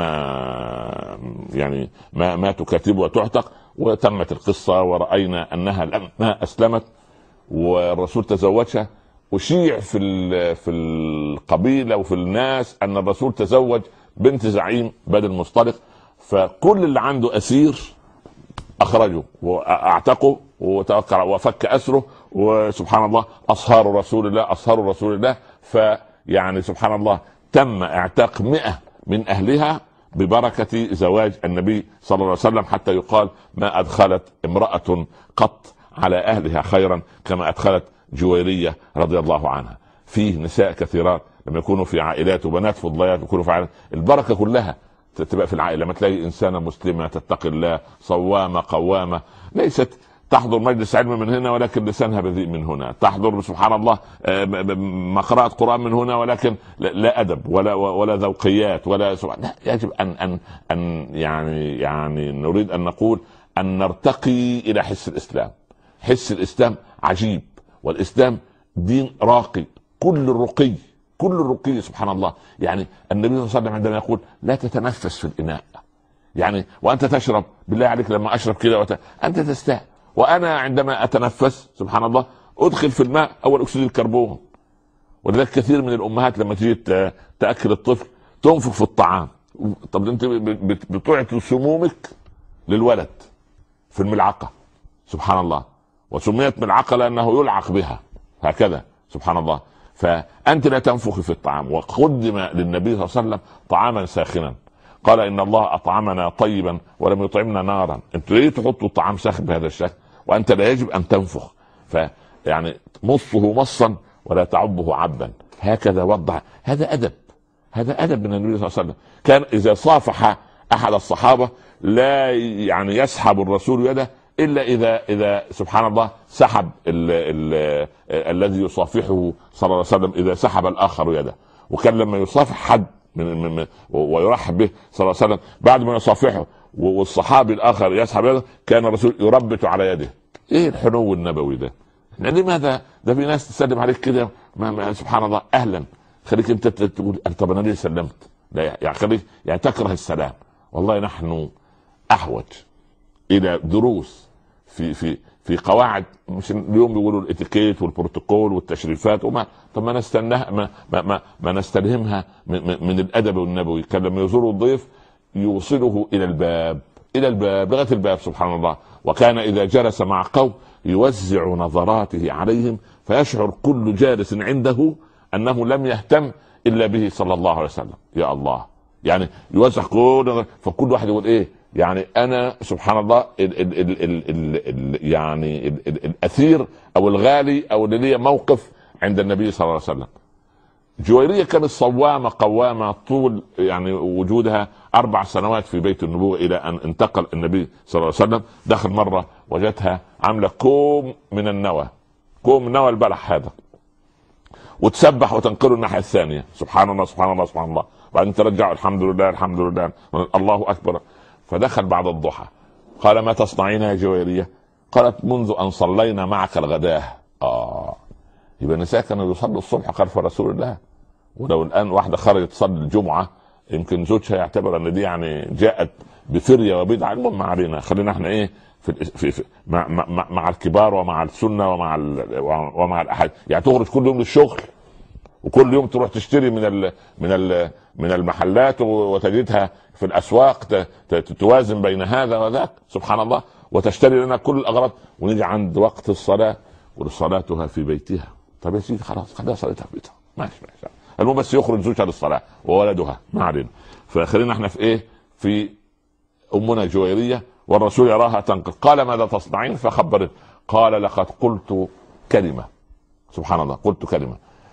ما تكاتبه وتعتق، وتمت القصة ورأينا أنها لما أسلمت والرسول تزوجها، وشيع في القبيلة وفي الناس أن الرسول تزوج بنت زعيم بني المصطلق. فكل اللي عنده أسير أخرجه وأعتقه وتوكل وفك أسره. وسبحان الله أصهار رسول الله. فيعني سبحان الله تم اعتاق 100 من أهلها ببركة زواج النبي صلى الله عليه وسلم، حتى يقال ما أدخلت امرأة قط على أهلها خيرا كما أدخلت جويرية رضي الله عنها. فيه نساء كثيرات لما يكونوا في عائلات وبنات فضليات يكونوا في عائلات، البركة كلها تبقى في العائلة. لما تلاقي إنسانة مسلمة تتقي الله صوامة قوامة، ليست تحضر مجلس علم من هنا ولكن لسانها بذيء من هنا، تحضر سبحان الله مقرأة قرآن من هنا ولكن لا أدب ولا ذوقيات ولا لا. يجب أن يعني نريد أن نقول أن نرتقي إلى حس الإسلام. حس الإسلام عجيب، والإسلام دين راقي، كل الرقي سبحان الله. يعني النبي صلى الله عليه وسلم عندما يقول لا تتنفس في الإناء، يعني وأنت تشرب بالله عليك لما أشرب كده أنت تستاء، وأنا عندما أتنفس سبحان الله أدخل في الماء أول أكسيد الكربون. ولذلك كثير من الأمهات لما تيجي تأكل الطفل تنفخ في الطعام. طب أنت بتعطي سمومك للولد، في الملعقة، سبحان الله. وسميت ملعقة لأنه يلعق بها هكذا، سبحان الله. فأنت لا تنفخ في الطعام. وقدم للنبي صلى الله عليه وسلم طعاما ساخنا، قال إن الله أطعمنا طيبا ولم يطعمنا نارا. أنتوا ليه تحطوا الطعام ساخن بهذا الشكل وأنت لا يجب أن تنفخ؟ فيعني مصه مصا ولا تعبه عبا، هكذا وضع. هذا أدب، هذا أدب من النبي صلى الله عليه وسلم. كان إذا صافح أحد الصحابة لا يعني يسحب الرسول يده إلا إذا سبحان الله سحب الذي يصافحه صلى الله عليه وسلم إذا سحب الآخر يده. وكان لما يصافح حد ويرحب به صلى الله عليه وسلم بعد ما يصافحه والصحابي الآخر يسحب يده كان الرسول يربط على يده. إيه الحنو النبوي ده؟ لماذا ده في ناس تسلم عليك كده سبحان الله أهلا، خليك أنت تقول طب أنا ليه سلمت؟ لا يعني خليك يعني تكره السلام. والله نحن أحوج الى دروس في قواعد، مش اليوم بيقولوا الاتيكيت والبروتوكول والتشريفات وما طب ما نستناها ما نستلهمها من الادب النبوي. كان لما يزور الضيف يوصله الى الباب لغايه الباب سبحان الله. وكان اذا جلس مع قوم يوزع نظراته عليهم فيشعر كل جالس عنده انه لم يهتم الا به صلى الله عليه وسلم. يا الله، يعني يوزع فكل واحد يقول ايه يعني انا سبحان الله يعني الاثير او الغالي او اللي ليه موقف عند النبي صلى الله عليه وسلم. جويرية كانت صوامة قوامة طول يعني وجودها 4 سنوات في بيت النبوة الى ان انتقل النبي صلى الله عليه وسلم. دخل مرة وجدتها عاملة كوم من النوى، كوم من نوى البلح هذا، وتسبح وتنقله الناحية الثانية. سبحان الله سبحان الله سبحان الله. بعدين ترجعوا الحمد لله الحمد لله الله اكبر. فدخل بعد الضحى قال ما تصنعين يا جويرية؟ قالت منذ ان صلينا معك الغداه. يبقى النساء كانوا يصلوا الصبح خلف رسول الله. ولو الان واحده خرجت تصلي الجمعه يمكن زوجها يعتبر ان دي يعني جاءت بفريه وبدعه. المهم ما علينا، خلينا احنا ايه في مع الكبار ومع السنه ومع الاحد. يعني تخرج كل يوم للشغل وكل يوم تروح تشتري من المحلات وتجدها في الاسواق توازن بين هذا وذاك سبحان الله، وتشتري لنا كل الاغراض، ونيجي عند وقت الصلاه ولصلاتها في بيتها. طب يا سيدي خلاص خليها صلاتها في بيتها ماشي. المهم بس يخرج زوجها للصلاه وولدها ما علينا. فخلينا احنا في ايه؟ في امنا جويرية والرسول يراها تنقل. قال ماذا تصنعين؟ فخبرت. قال لقد قلت كلمه سبحان الله، قلت كلمه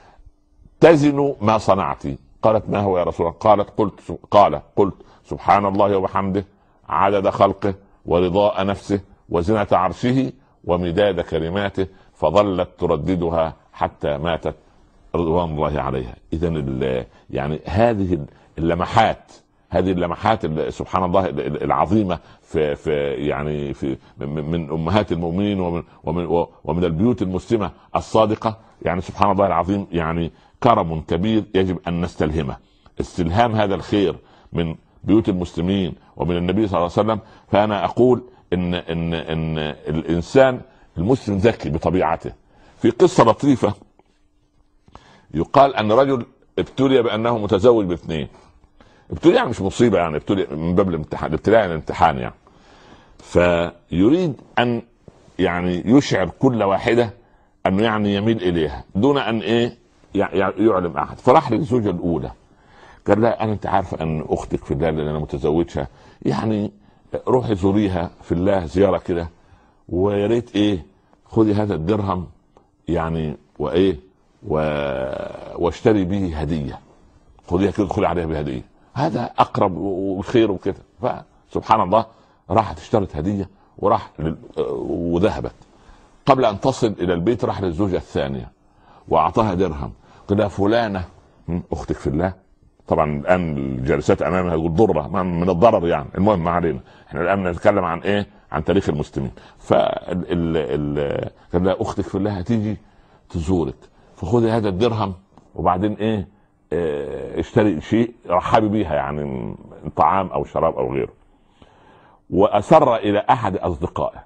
تزن ما صنعت. قالت ما هو يا رسول الله؟ قلت سبحان الله وبحمده عدد خلقه ورضاء نفسه وزنة عرشه ومداد كلماته. فظلت ترددها حتى ماتت رضوان الله عليها. اذا يعني هذه اللمحات سبحان الله العظيمه في يعني في من امهات المؤمنين ومن البيوت المسلمه الصادقه. يعني سبحان الله العظيم يعني كرم كبير يجب ان نستلهمه. استلهام هذا الخير من بيوت المسلمين ومن النبي صلى الله عليه وسلم. فانا اقول ان الانسان المسلم ذكي بطبيعته. في قصه لطيفه يقال ان رجل ابتلي بانه متزوج باثنين. ابتلي يعني مش مصيبه، يعني ابتلي من باب الامتحان، الابتلاء يعني الامتحان يعني. فيريد ان يعني يشعر كل واحده انه يعني يميل اليها دون ان ايه يعلم احد. فراح للزوجه الاولى قال لها انت عارفه ان اختك في الله اللي انا متزوجها يعني روحي زوريها في الله زياره كده، ويا ريت ايه خذي هذا الدرهم يعني وايه واشتري به هديه، خذيها كده ادخلي عليها بهديه، هذا اقرب وخير وكده. فسبحان الله راحت اشترت هديه وذهبت. قبل ان تصل الى البيت راح للزوجه الثانيه واعطاها درهم. قال لها فلانه اختك في الله. طبعا الان الجالسات امامها يقول ضره من الضرر يعني. المهم ما علينا، احنا الان نتكلم عن ايه؟ عن تاريخ المسلمين. قال لها اختك في الله هتيجي تزورك، فخذي هذا الدرهم وبعدين ايه اشتري شيء رحبي بيها يعني طعام او شراب او غيره. واسر الى احد اصدقائه.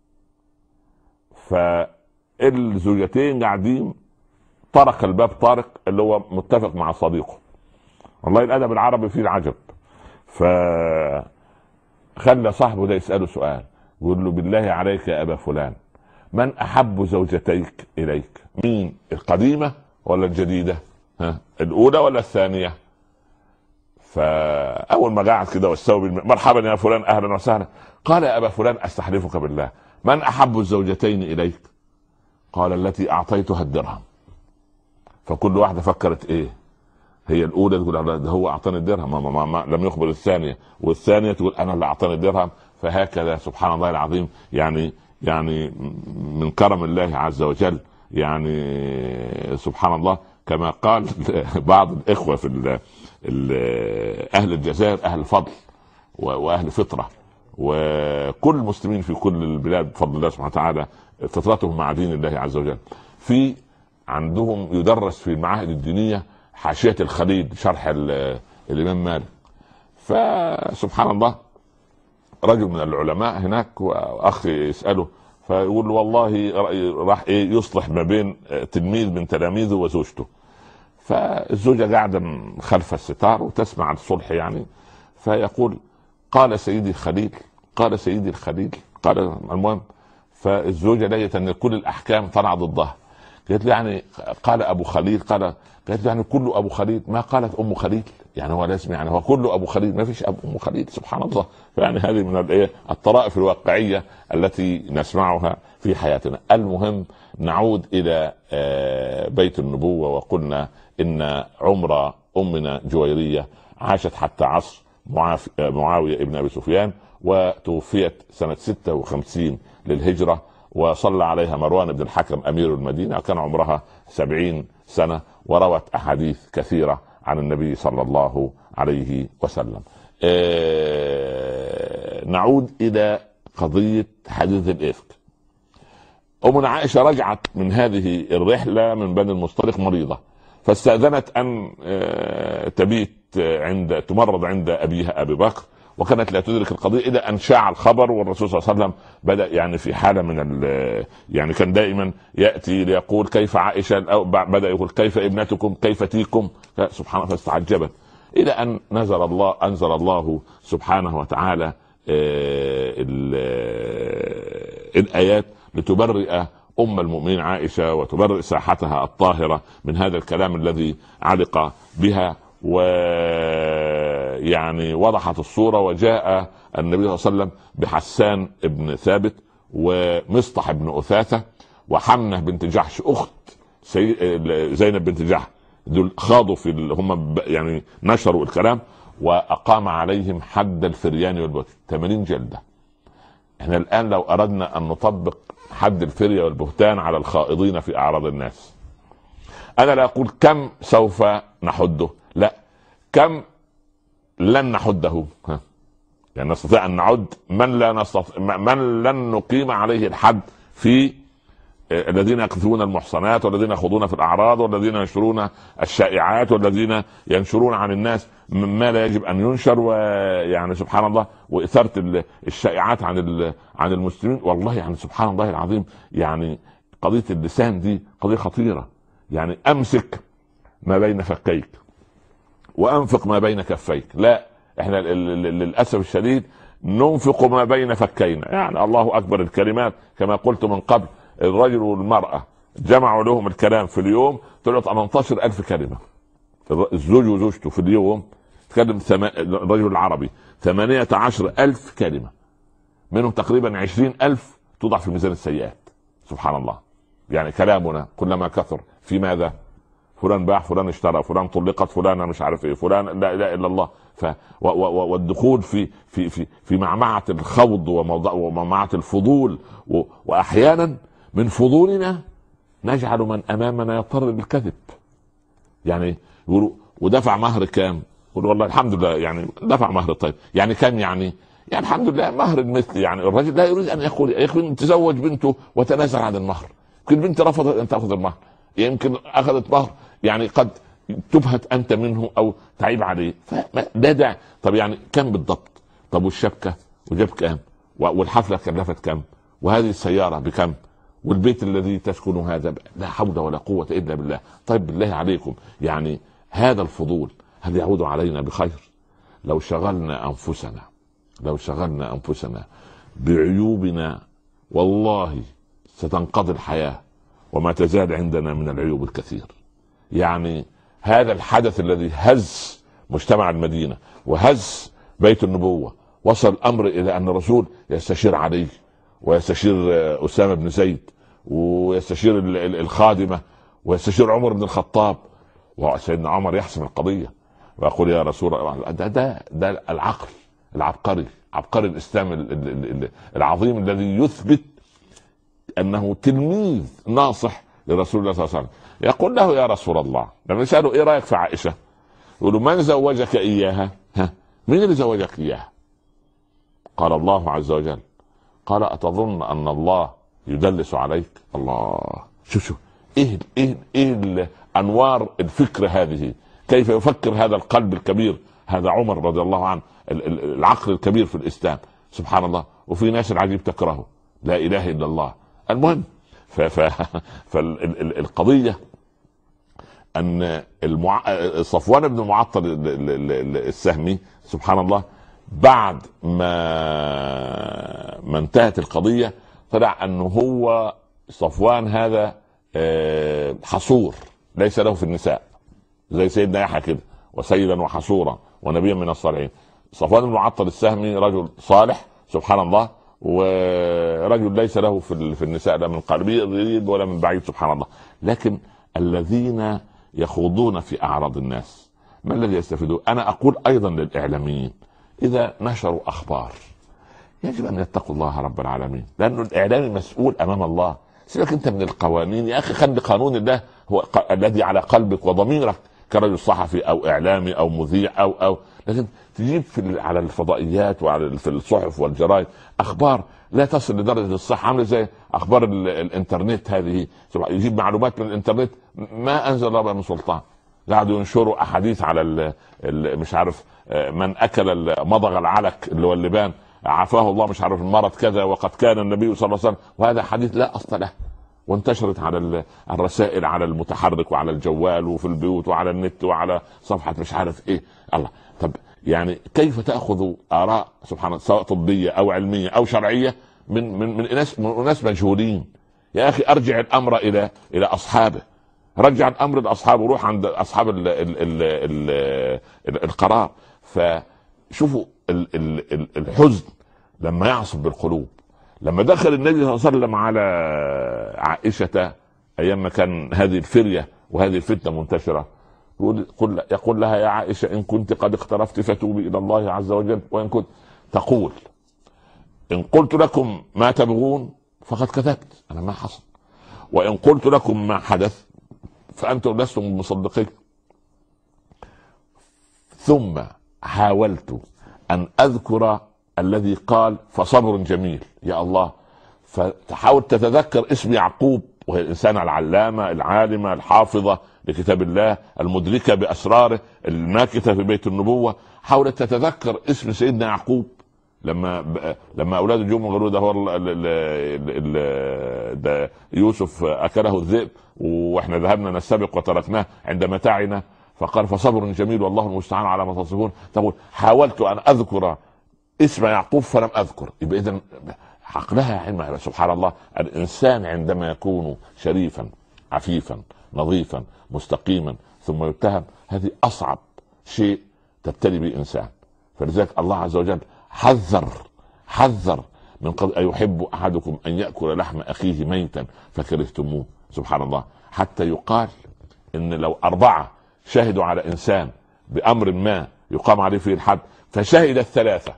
فالزوجتين قاعدين، طرق الباب طارق اللي هو متفق مع صديقه. والله الادب العربي فيه العجب. فخلى صاحبه ده يساله سؤال، يقول له بالله عليك يا ابا فلان، من احب زوجتيك اليك؟ مين، القديمه ولا الجديده؟ الاولى ولا الثانيه؟ فاول ما قعد كده واستوى مرحبا يا فلان اهلا وسهلا، قال يا ابا فلان استحلفك بالله، من احب الزوجتين اليك؟ قال التي اعطيتها الدرهم. فكل واحده فكرت ايه؟ هي الاولى تقول ده هو اعطاني الدرهم، ما لم يخبر الثانيه، والثانيه تقول انا اللي اعطاني الدرهم. فهكذا سبحان الله العظيم، يعني من كرم الله عز وجل، يعني سبحان الله كما قال بعض الاخوه في اهل الجزائر اهل فضل واهل فطره، وكل المسلمين في كل البلاد بفضل الله سبحانه وتعالى فطرتهم مع دين الله عز وجل. في عندهم يدرس في المعاهد الدينيه حاشيه الخليل شرح الامام مالك. فسبحان الله رجل من العلماء هناك واخ يساله، فيقول له والله راح يصلح ما بين تلميذ من تلاميذه وزوجته. فالزوجه قاعده خلف الستار وتسمع الصلح يعني، فيقول قال سيدي الخليل، قال سيدي الخليل، قال المهم. فالزوجه لقيت ان كل الاحكام طلع ضدها، قالت له يعني قال ابو خليل، قالت له يعني كله ابو خليل، ما قالت ام خليل؟ يعني هو لازم يعني هو كله ابو خليل، ما فيش ام خليل؟ سبحان الله. يعني هذه من الطرائف الواقعيه التي نسمعها في حياتنا. المهم نعود الى بيت النبوه، وقلنا ان عمر امنا جويريه عاشت حتى عصر معاويه ابن ابي سفيان، وتوفيت سنه 56 للهجره، وصلى عليها مروان بن الحكم امير المدينه، كان عمرها 70 سنه، وروت احاديث كثيره عن النبي صلى الله عليه وسلم. نعود الى قضيه حديث الافك. امنا عائشه رجعت من هذه الرحله من بني المصطلق مريضه، فاستاذنت ان تمرض عند ابيها ابي بكر، وكانت لا تدرك القضيه الى ان شاع الخبر، والرسول صلى الله عليه وسلم بدا يعني في حاله من يعني كان دائما ياتي ليقول كيف عائشه، أو بدا يقول كيف ابنتكم، كيف تيكم، سبحان الله. فاستعجبت الى ان انزل الله سبحانه وتعالى الايات لتبرئ ام المؤمنين عائشه وتبرئ ساحتها الطاهره من هذا الكلام الذي علق بها، ويعني وضحت الصورة. وجاء النبي صلى الله عليه وسلم بحسان ابن ثابت ومصطح ابن أثاثة وحمنة بنت جحش أخت زينب بنت جحش، دول خاضوا هم يعني نشروا الكلام، وأقام عليهم حد الفريان والبهتان 80 جلدة. احنا الآن لو أردنا أن نطبق حد الفرية والبهتان على الخائضين في أعراض الناس، أنا لا أقول كم سوف نحده، لا، كم لن نحده. يعني نستطيع أن نعد من لن نقيم عليه الحد في الذين يقذفون المحصنات، والذين يخوضون في الأعراض، والذين ينشرون الشائعات، والذين ينشرون عن الناس ما لا يجب أن ينشر، ويعني سبحان الله، وإثارة الشائعات عن المسلمين. والله يعني سبحان الله العظيم، يعني قضية اللسان دي قضية خطيرة. يعني أمسك ما بين فكيك وأنفق ما بين كفيك، لا، احنا للأسف الشديد ننفق ما بين فكينا. يعني الله أكبر، الكلمات كما قلت من قبل، الرجل والمرأة جمعوا لهم الكلام في اليوم طلعوا 18,000 كلمة. الزوج وزوجته في اليوم تكلم الرجل العربي 18,000 كلمة، منهم تقريبا 20,000 توضع في ميزان السيئات. سبحان الله. يعني كلامنا كلما كثر في ماذا؟ فلان باع، فلان اشترى، فلان طلقت، فلان مش عارف ايه، فلان لا اله الا الله. والدخول في معمعة الخوض ومعمعة الفضول، واحيانا من فضولنا نجعل من امامنا يضطر للكذب. يعني يقولوا ودفع مهر كام؟ يقول والله الحمد لله يعني دفع مهر. طيب يعني كم؟ يعني الحمد لله مهر المثل. يعني الرجل لا يريد ان يقول تزوج بنته وتنازل عن المهر. يمكن بنت رفضت ان تاخذ المهر، يمكن اخذت مهر يعني قد تبهت انت منه او تعيب عليه، فده طب يعني كم بالضبط؟ طب والشبكه وجاب كام؟ والحفله كلفت كم؟ وهذه السياره بكم؟ والبيت الذي تسكن هذا لا حول ولا قوه الا بالله. طيب بالله عليكم، يعني هذا الفضول هل يعود علينا بخير؟ لو شغلنا انفسنا بعيوبنا والله ستنقضي الحياة وما تزال عندنا من العيوب الكثير. يعني هذا الحدث الذي هز مجتمع المدينة وهز بيت النبوة، وصل الأمر إلى أن الرسول يستشير علي ويستشير أسامة بن زيد ويستشير الخادمة ويستشير عمر بن الخطاب، وسيدنا عمر يحسم القضية ويقول يا رسول الله. ده العقل العبقري، عبقري الإسلام العظيم الذي يثبت أنه تلميذ ناصح لرسول الله صلى الله عليه وسلم. يقول له يا رسول الله، لما يسأله إيه رأيك في عائشة؟ يقول له من زوجك إياها؟ مين اللي زوجك إياها؟ قال الله عز وجل. قال أتظن أن الله يدلس عليك؟ الله، شوف إيه أنوار الفكر هذه، كيف يفكر هذا القلب الكبير، هذا عمر رضي الله عنه، العقل الكبير في الإسلام، سبحان الله. وفي ناس العجيب تكرهه، لا إله إلا الله. المهم فالقضية أن صفوان بن المعطل السهمي سبحان الله بعد ما انتهت القضية طلع أنه هو صفوان هذا حصور ليس له في النساء، زي سيدنا يحيى كده، وسيدا وحصورا ونبيا من الصالحين. صفوان بن المعطل السهمي رجل صالح سبحان الله، ورجل ليس له في النساء لا من قريب ولا من بعيد سبحان الله. لكن الذين يخوضون في أعراض الناس ما الذي يستفيدون؟ أنا أقول أيضا للإعلاميين إذا نشروا أخبار يجب أن يتقوا الله رب العالمين، لأنه الإعلامي مسؤول أمام الله. سيبك أنت من القوانين يا أخي، خلي قانون الله هو الذي على قلبك وضميرك كرجل صحفي أو إعلامي أو مذيع أو لكن تجيب على الفضائيات وعلى في الصحف والجرائد أخبار لا تصل لدرجة الصحة، عامله زي أخبار الإنترنت هذه، يجيب معلومات من الإنترنت ما أنزل الله من سلطان. قاعدوا ينشروا أحاديث على مش عارف من أكل مضغ العلك اللي هو اللبان عافاه الله مش عارف المرض كذا وقد كان النبي صلى الله عليه وسلم، وهذا حديث لا أصل له، وانتشرت على الرسائل على المتحرك وعلى الجوال وفي البيوت وعلى النت وعلى صفحة مش عارف إيه. الله، طب يعني كيف تأخذ آراء سبحان الله سواء طبية أو علمية أو شرعية من ناس مجهولين؟ يا أخي أرجع الأمر إلى أصحابه، رجع الأمر لأصحابه، روح عند أصحاب القرار. فشوفوا الحزن لما يعصف بالقلوب. لما دخل النبي صلى الله عليه وسلم على عائشة أيام ما كان هذه الفرية وهذه الفتنة منتشرة، يقول لها يا عائشة إن كنت قد اقترفت فتوبي إلى الله عز وجل، وإن كنت تقول إن قلت لكم ما تبغون فقد كذبت، أنا ما حصل، وإن قلت لكم ما حدث فأنتم لستم مصدقين. ثم حاولت أن أذكر الذي قال فصبر جميل، يا الله، فتحاول تتذكر اسم يعقوب، وهي الإنسانة العلامة العالمة الحافظة لكتاب الله المدركة بأسراره الماكثة في بيت النبوة. حاولت تتذكر اسم سيدنا يعقوب لما أولاده جم وقالوا ده هو ده يوسف أكله الذئب وإحنا ذهبنا نستبق وتركناه عند متاعنا، فقال فصبر جميل والله المستعان على ما تصفون. تقول حاولت أن أذكر اسم يعقوب فلم أذكر. يبقى إذن عقلها علمها. سبحان الله، الإنسان عندما يكون شريفا عفيفا نظيفا مستقيما ثم يتهم، هذه أصعب شيء تبتلي به إنسان. فلذلك الله عز وجل حذر من قد أيحب أحدكم أن يأكل لحم أخيه ميتا فكرهتموه. سبحان الله، حتى يقال إن لو 4 شهدوا على إنسان بأمر ما يقام عليه فيه الحد، فشهد الثلاثة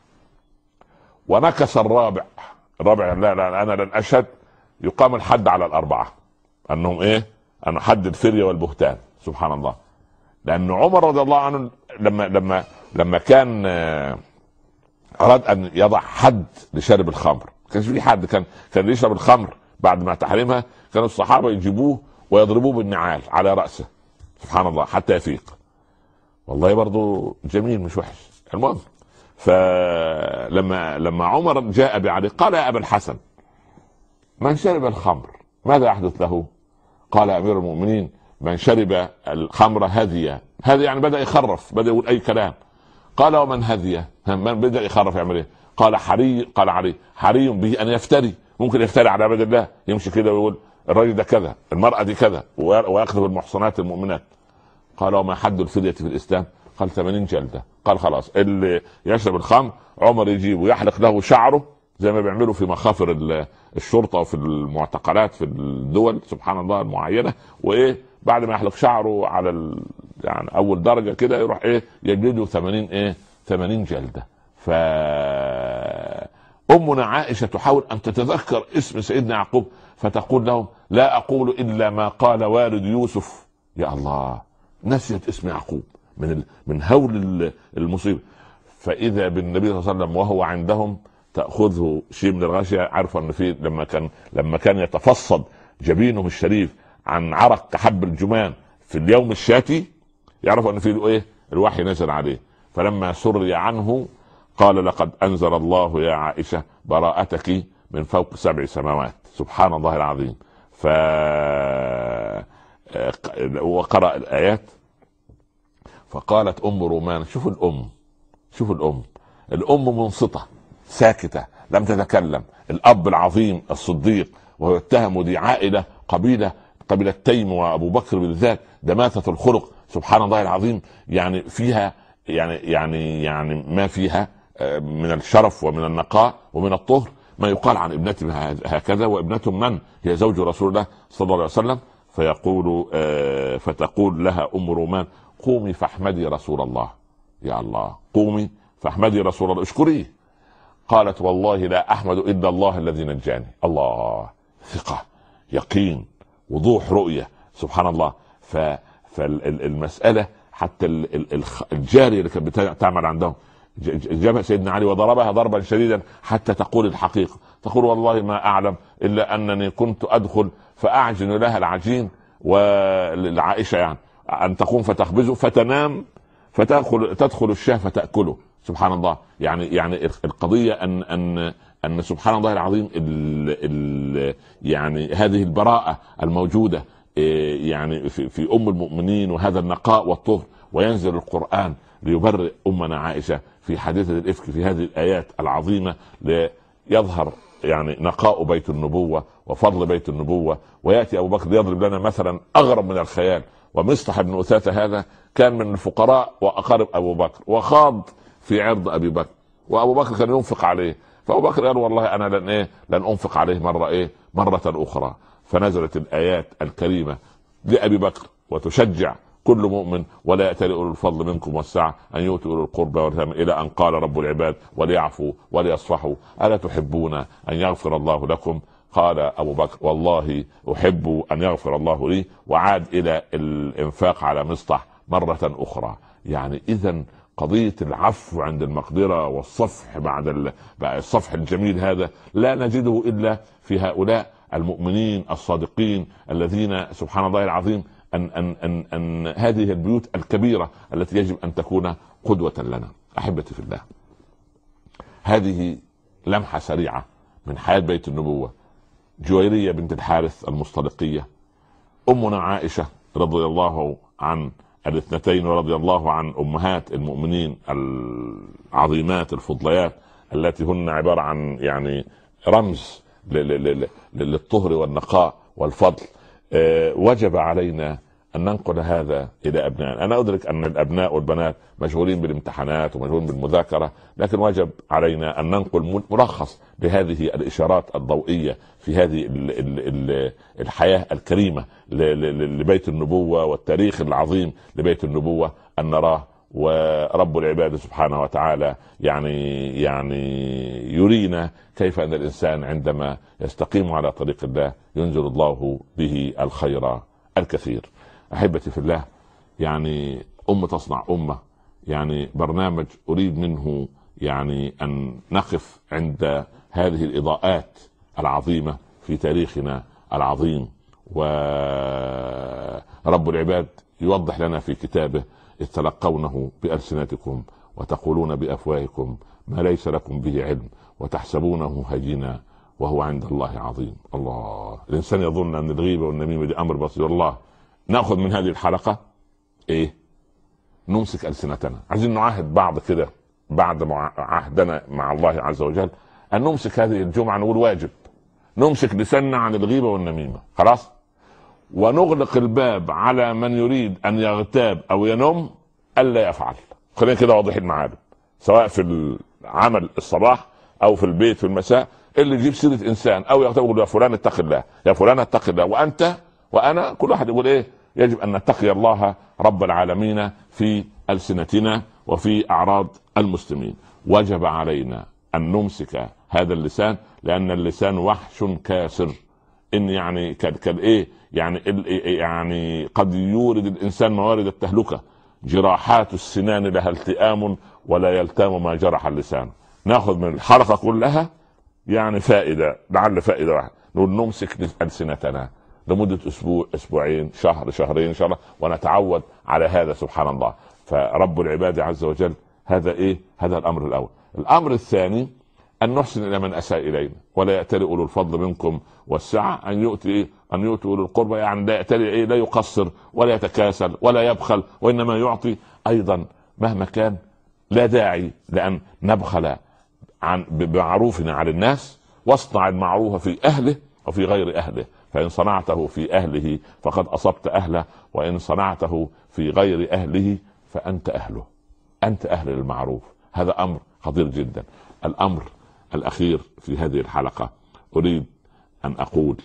ونكس الرابع لا أنا لن أشهد، يقام الحد على ال4 أنهم إيه؟ أنه حد الفرية والبهتان. سبحان الله، لأن عمر رضي الله عنه لما كان أراد أن يضع حد لشرب الخمر، كان في حد كان يشرب الخمر بعد ما تحرمها، كانوا الصحابة يجيبوه ويضربوه بالنعال على رأسه سبحان الله حتى يفيق. والله برضو جميل مش وحش. المهم، فلما عمر جاء بعلي قال يا أبا الحسن من شرب الخمر ماذا يحدث له؟ قال أمير المؤمنين من شرب الخمر هذه يعني بدأ يخرف، بدأ يقول أي كلام. قال ومن هذه؟ من بدأ يخرف يعمل ايه؟ قال علي حري به ان يفتري، ممكن يفتري على عباد الله، يمشي كده ويقول الرجل ده كذا، المرأة دي كذا، ويقذف المحصنات المؤمنات. قال وما حد الفدية في الإسلام؟ قال 80 جلدة. قال خلاص، اللي يشرب الخمر عمر يجيب ويحلق له شعره زي ما بيعملوا في مخافر الشرطة وفي المعتقلات في الدول سبحان الله المعينة، وايه بعد ما يحلق شعره على يعني اول درجة كده يروح ايه يجلده 80 جلدة. أمنا عائشة تحاول أن تتذكر اسم سيدنا يعقوب فتقول لهم لا أقول إلا ما قال والد يوسف. يا الله، نسيت اسم يعقوب من هول المصيبة. فإذا بالنبي صلى الله عليه وسلم وهو عندهم تأخذه شيء من الغاشية، عارفة أن في لما كان يتفصد جبينه الشريف عن عرق كحب الجمان في اليوم الشاتي، يعرفوا أن في إيه الوحي نزل عليه. فلما سري عنه قال لقد أنزل الله يا عائشة براءتك من فوق 7 سماوات. سبحان الله العظيم. وقرأ الآيات فقالت أم رومان، شوفوا الأم منصتة ساكتة لم تتكلم. الأب العظيم الصديق وهو يتهم دي عائلة قبيلة تيم وأبو بكر بالذات دماثة الخلق سبحان الله العظيم، يعني فيها يعني ما فيها من الشرف ومن النقاء ومن الطهر ما يقال عن ابنتها هكذا، وابنته من هي زوج رسول الله صلى الله عليه وسلم. فتقول لها أم رومان قومي فاحمدي رسول الله. يا الله، قومي فاحمدي رسول الله اشكريه. قالت والله لا أحمد إلا الله الذي نجاني. الله، ثقة، يقين، وضوح رؤية سبحان الله. فالمسألة حتى الجارية اللي كانت بتعمل عندهم جابها سيدنا علي وضربها ضربا شديدا حتى تقول الحقيقة، تقول والله ما أعلم إلا أنني كنت أدخل فأعجن لها العجين، والعائشة يعني أن تقوم فتخبزه فتنام تدخل الشاه فتأكله. سبحان الله. يعني القضية أن سبحان الله العظيم يعني هذه البراءة الموجودة يعني في أم المؤمنين وهذا النقاء والطهر، وينزل القرآن ليبرئ أمنا عائشة في حادثة الإفك في هذه الآيات العظيمة، ليظهر يعني نقاء بيت النبوة وفضل بيت النبوة. ويأتي أبو بكر يضرب لنا مثلا أغرب من الخيال. ومصطح بن أثاثة هذا كان من الفقراء وأقارب أبو بكر، وخاض في عرض أبي بكر، وأبو بكر كان ينفق عليه، فأبو بكر قال والله أنا لن أنفق عليه مرة أخرى. فنزلت الآيات الكريمة لأبي بكر وتشجع كل مؤمن ولا يأتل أولو الفضل منكم والسعة أن يؤتوا أولو القربى واليتامى إلى أن قال رب العباد وليعفوا وليصفحوا ألا تحبون أن يغفر الله لكم؟ قال أبو بكر والله أحب أن يغفر الله لي، وعاد إلى الإنفاق على مصطح مرة أخرى. يعني إذن قضية العفو عند المقدرة والصفح بعد الصفح الجميل هذا لا نجده إلا في هؤلاء المؤمنين الصادقين الذين سبحان الله العظيم أن هذه البيوت الكبيرة التي يجب أن تكون قدوة لنا. أحبتي في الله، هذه لمحة سريعة من حياة بيت النبوة. جويرية بنت الحارث المصطلقية، أمنا عائشة رضي الله عن الاثنتين ورضي الله عن أمهات المؤمنين العظيمات الفضليات التي هن عبارة عن يعني رمز للطهر والنقاء والفضل. وجب علينا أن ننقل هذا إلى أبنائنا. أنا أدرك أن الأبناء والبنات مشغولين بالامتحانات ومشغولين بالمذاكرة، لكن وجب علينا أن ننقل ملخص لهذه الإشارات الضوئية في هذه الحياة الكريمة لبيت النبوة والتاريخ العظيم لبيت النبوة أن نراه. ورب العباد سبحانه وتعالى يعني يرينا كيف أن الإنسان عندما يستقيم على طريق الله ينزل الله به الخير الكثير. أحبتي في الله، يعني تصنع أمة، يعني برنامج أريد منه يعني أن نقف عند هذه الإضاءات العظيمة في تاريخنا العظيم. ورب العباد يوضح لنا في كتابه إذ تلقونه بألسنتكم وتقولون بأفواهكم ما ليس لكم به علم وتحسبونه هينا وهو عند الله عظيم. الله، الإنسان يظن أن الغيبة والنميمة دي أمر بسيط. الله، نأخذ من هذه الحلقة نمسك ألسنتنا. عايزين نعاهد بعض كده بعد عهدنا مع الله عز وجل ان نمسك هذه الجمعه، نقول واجب نمسك لساننا عن الغيبه والنميمه خلاص، ونغلق الباب على من يريد ان يغتاب او ينم الا يفعل. خلينا كده واضحين معانا، سواء في العمل الصباح او في البيت في المساء، اللي يجيب سيره انسان او يغتاب يقول يا فلان اتق الله، يا فلان اتق الله، وانت وانا كل واحد يقول ايه؟ يجب ان نتقي الله رب العالمين في السنتنا وفي اعراض المسلمين. وجب علينا ان نمسك هذا اللسان، لان اللسان وحش كاسر. ان يعني كالايه يعني قد يورد الانسان موارد التهلكه. جراحات السنان لها التئام ولا يلتام ما جرح اللسان. ناخذ من الحلقه كلها يعني فائده، لعل فائده واحده، نقول نمسك ألسنتنا لمده اسبوع، اسبوعين، شهر، شهرين ان شاء الله، ونتعود على هذا. سبحان الله. فرب العباد عز وجل هذا ايه؟ هذا الامر الاول. الامر الثاني ان نحسن الى من اساء الينا، ولا يأتل اولو الفضل منكم والسعه ان يؤتي اولو القربى، يعني لا يأتل لا يقصر ولا يتكاسل ولا يبخل، وانما يعطي ايضا مهما كان. لا داعي لان نبخل بمعروفنا على الناس. واصنع المعروف في اهله وفي غير اهله، فان صنعته في اهله فقد اصبت اهله، وان صنعته في غير اهله فانت اهله، انت اهل المعروف. هذا امر خطير جدا. الامر الاخير في هذه الحلقه اريد ان اقول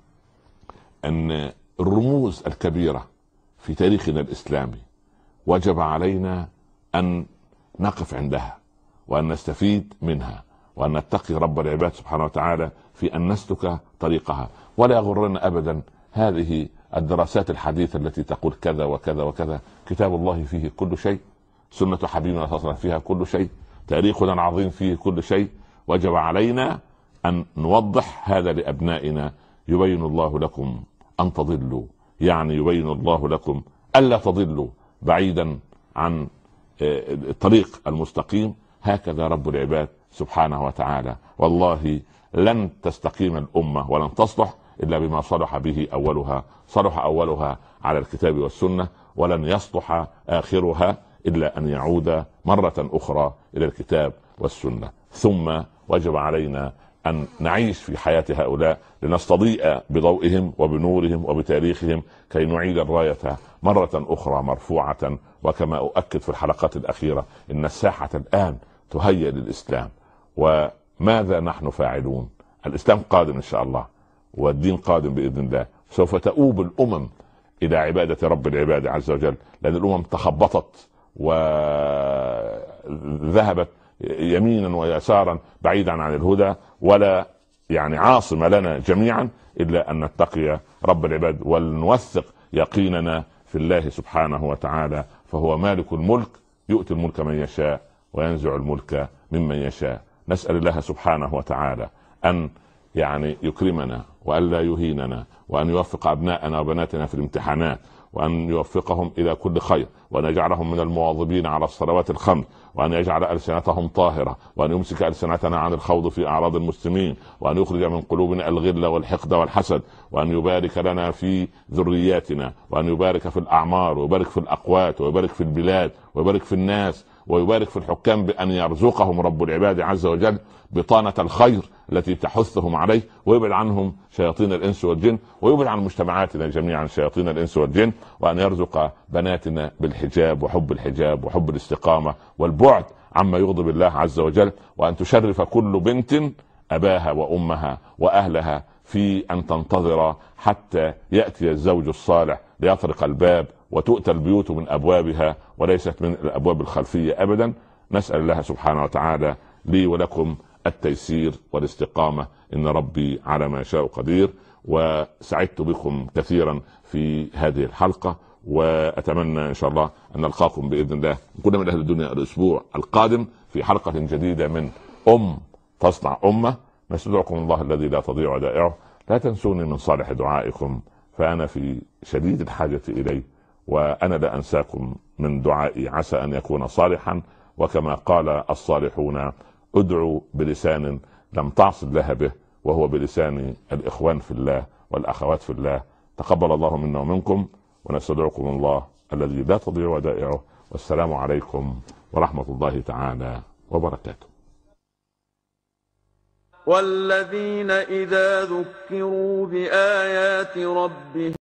ان الرموز الكبيره في تاريخنا الاسلامي وجب علينا ان نقف عندها وان نستفيد منها، وان نتقي رب العباد سبحانه وتعالى في ان نسلك طريقها. ولا يغرنا ابدا هذه الدراسات الحديثه التي تقول كذا وكذا وكذا. كتاب الله فيه كل شيء، سنه حبيبنا صلى الله عليه وسلم فيها كل شيء، تاريخنا العظيم فيه كل شيء. وجب علينا ان نوضح هذا لابنائنا. يبين الله لكم ان تضلوا، يعني يبين الله لكم الا تضلوا بعيدا عن الطريق المستقيم. هكذا رب العباد سبحانه وتعالى. والله لن تستقيم الامه ولن تصلح الا بما صلح به اولها. صلح اولها على الكتاب والسنه، ولن يصلح اخرها الا ان يعود مره اخرى الى الكتاب والسنه. ثم وجب علينا ان نعيش في حياه هؤلاء لنستضيء بضوئهم وبنورهم وبتاريخهم، كي نعيد الرايه مره اخرى مرفوعه. وكما اؤكد في الحلقات الاخيره ان الساحه الان تهيأ للاسلام. وماذا نحن فاعلون؟ الاسلام قادم ان شاء الله، والدين قادم باذن الله. سوف تؤوب الامم الى عباده رب العباد عز وجل، لان الامم تخبطت وذهبت يمينا ويسارا بعيدا عن الهدى. ولا يعني عاصم لنا جميعا الا ان نتقي رب العباد ونوثق يقيننا في الله سبحانه وتعالى. فهو مالك الملك، يؤتي الملك من يشاء وينزع الملك ممن يشاء. نسأل الله سبحانه وتعالى ان يعني يكرمنا وان لا يهيننا، وان يوفق ابناءنا وبناتنا في الامتحانات، وان يوفقهم الى كل خير، وان يجعلهم من المواظبين على الصلوات الخمس، وان يجعل السنتهم طاهره، وان يمسك السنتنا عن الخوض في اعراض المسلمين، وان يخرج من قلوبنا الغل والحقد والحسد، وان يبارك لنا في ذرياتنا، وان يبارك في الاعمار، ويبارك في الاقوات، ويبارك في البلاد، ويبارك في الناس، ويبارك في الحكام بان يرزقهم رب العباد عز وجل بطانه الخير التي تحثهم عليه، ويبعد عنهم شياطين الانس والجن، ويبعد عن مجتمعاتنا جميعا شياطين الانس والجن، وان يرزق بناتنا بالحجاب وحب الحجاب وحب الاستقامه والبعد عما يغضب الله عز وجل، وان تشرف كل بنت اباها وامها واهلها في ان تنتظر حتى ياتي الزوج الصالح ليطرق الباب، وتؤتى البيوت من ابوابها وليست من الابواب الخلفيه ابدا. نسال الله سبحانه وتعالى لي ولكم التيسير والاستقامه، ان ربي على ما يشاء قدير. وسعدت بكم كثيرا في هذه الحلقه، واتمنى ان شاء الله ان نلقاكم باذن الله كل من اهل الدنيا الاسبوع القادم في حلقه جديده من تصنع امه. نستودعكم الله الذي لا تضيع ودائعه. لا تنسوني من صالح دعائكم، فانا في شديد الحاجه اليه، وانا لا انساكم من دعائي عسى ان يكون صالحا. وكما قال الصالحون: ادعوا بلسان لم تعص الله به، وهو بلسان الاخوان في الله والاخوات في الله. تقبل الله منا ومنكم، ونستودعكم الله الذي لا تضيع ودائعه. والسلام عليكم ورحمه الله تعالى وبركاته. والذين إذا ذكروا بآيات ربهم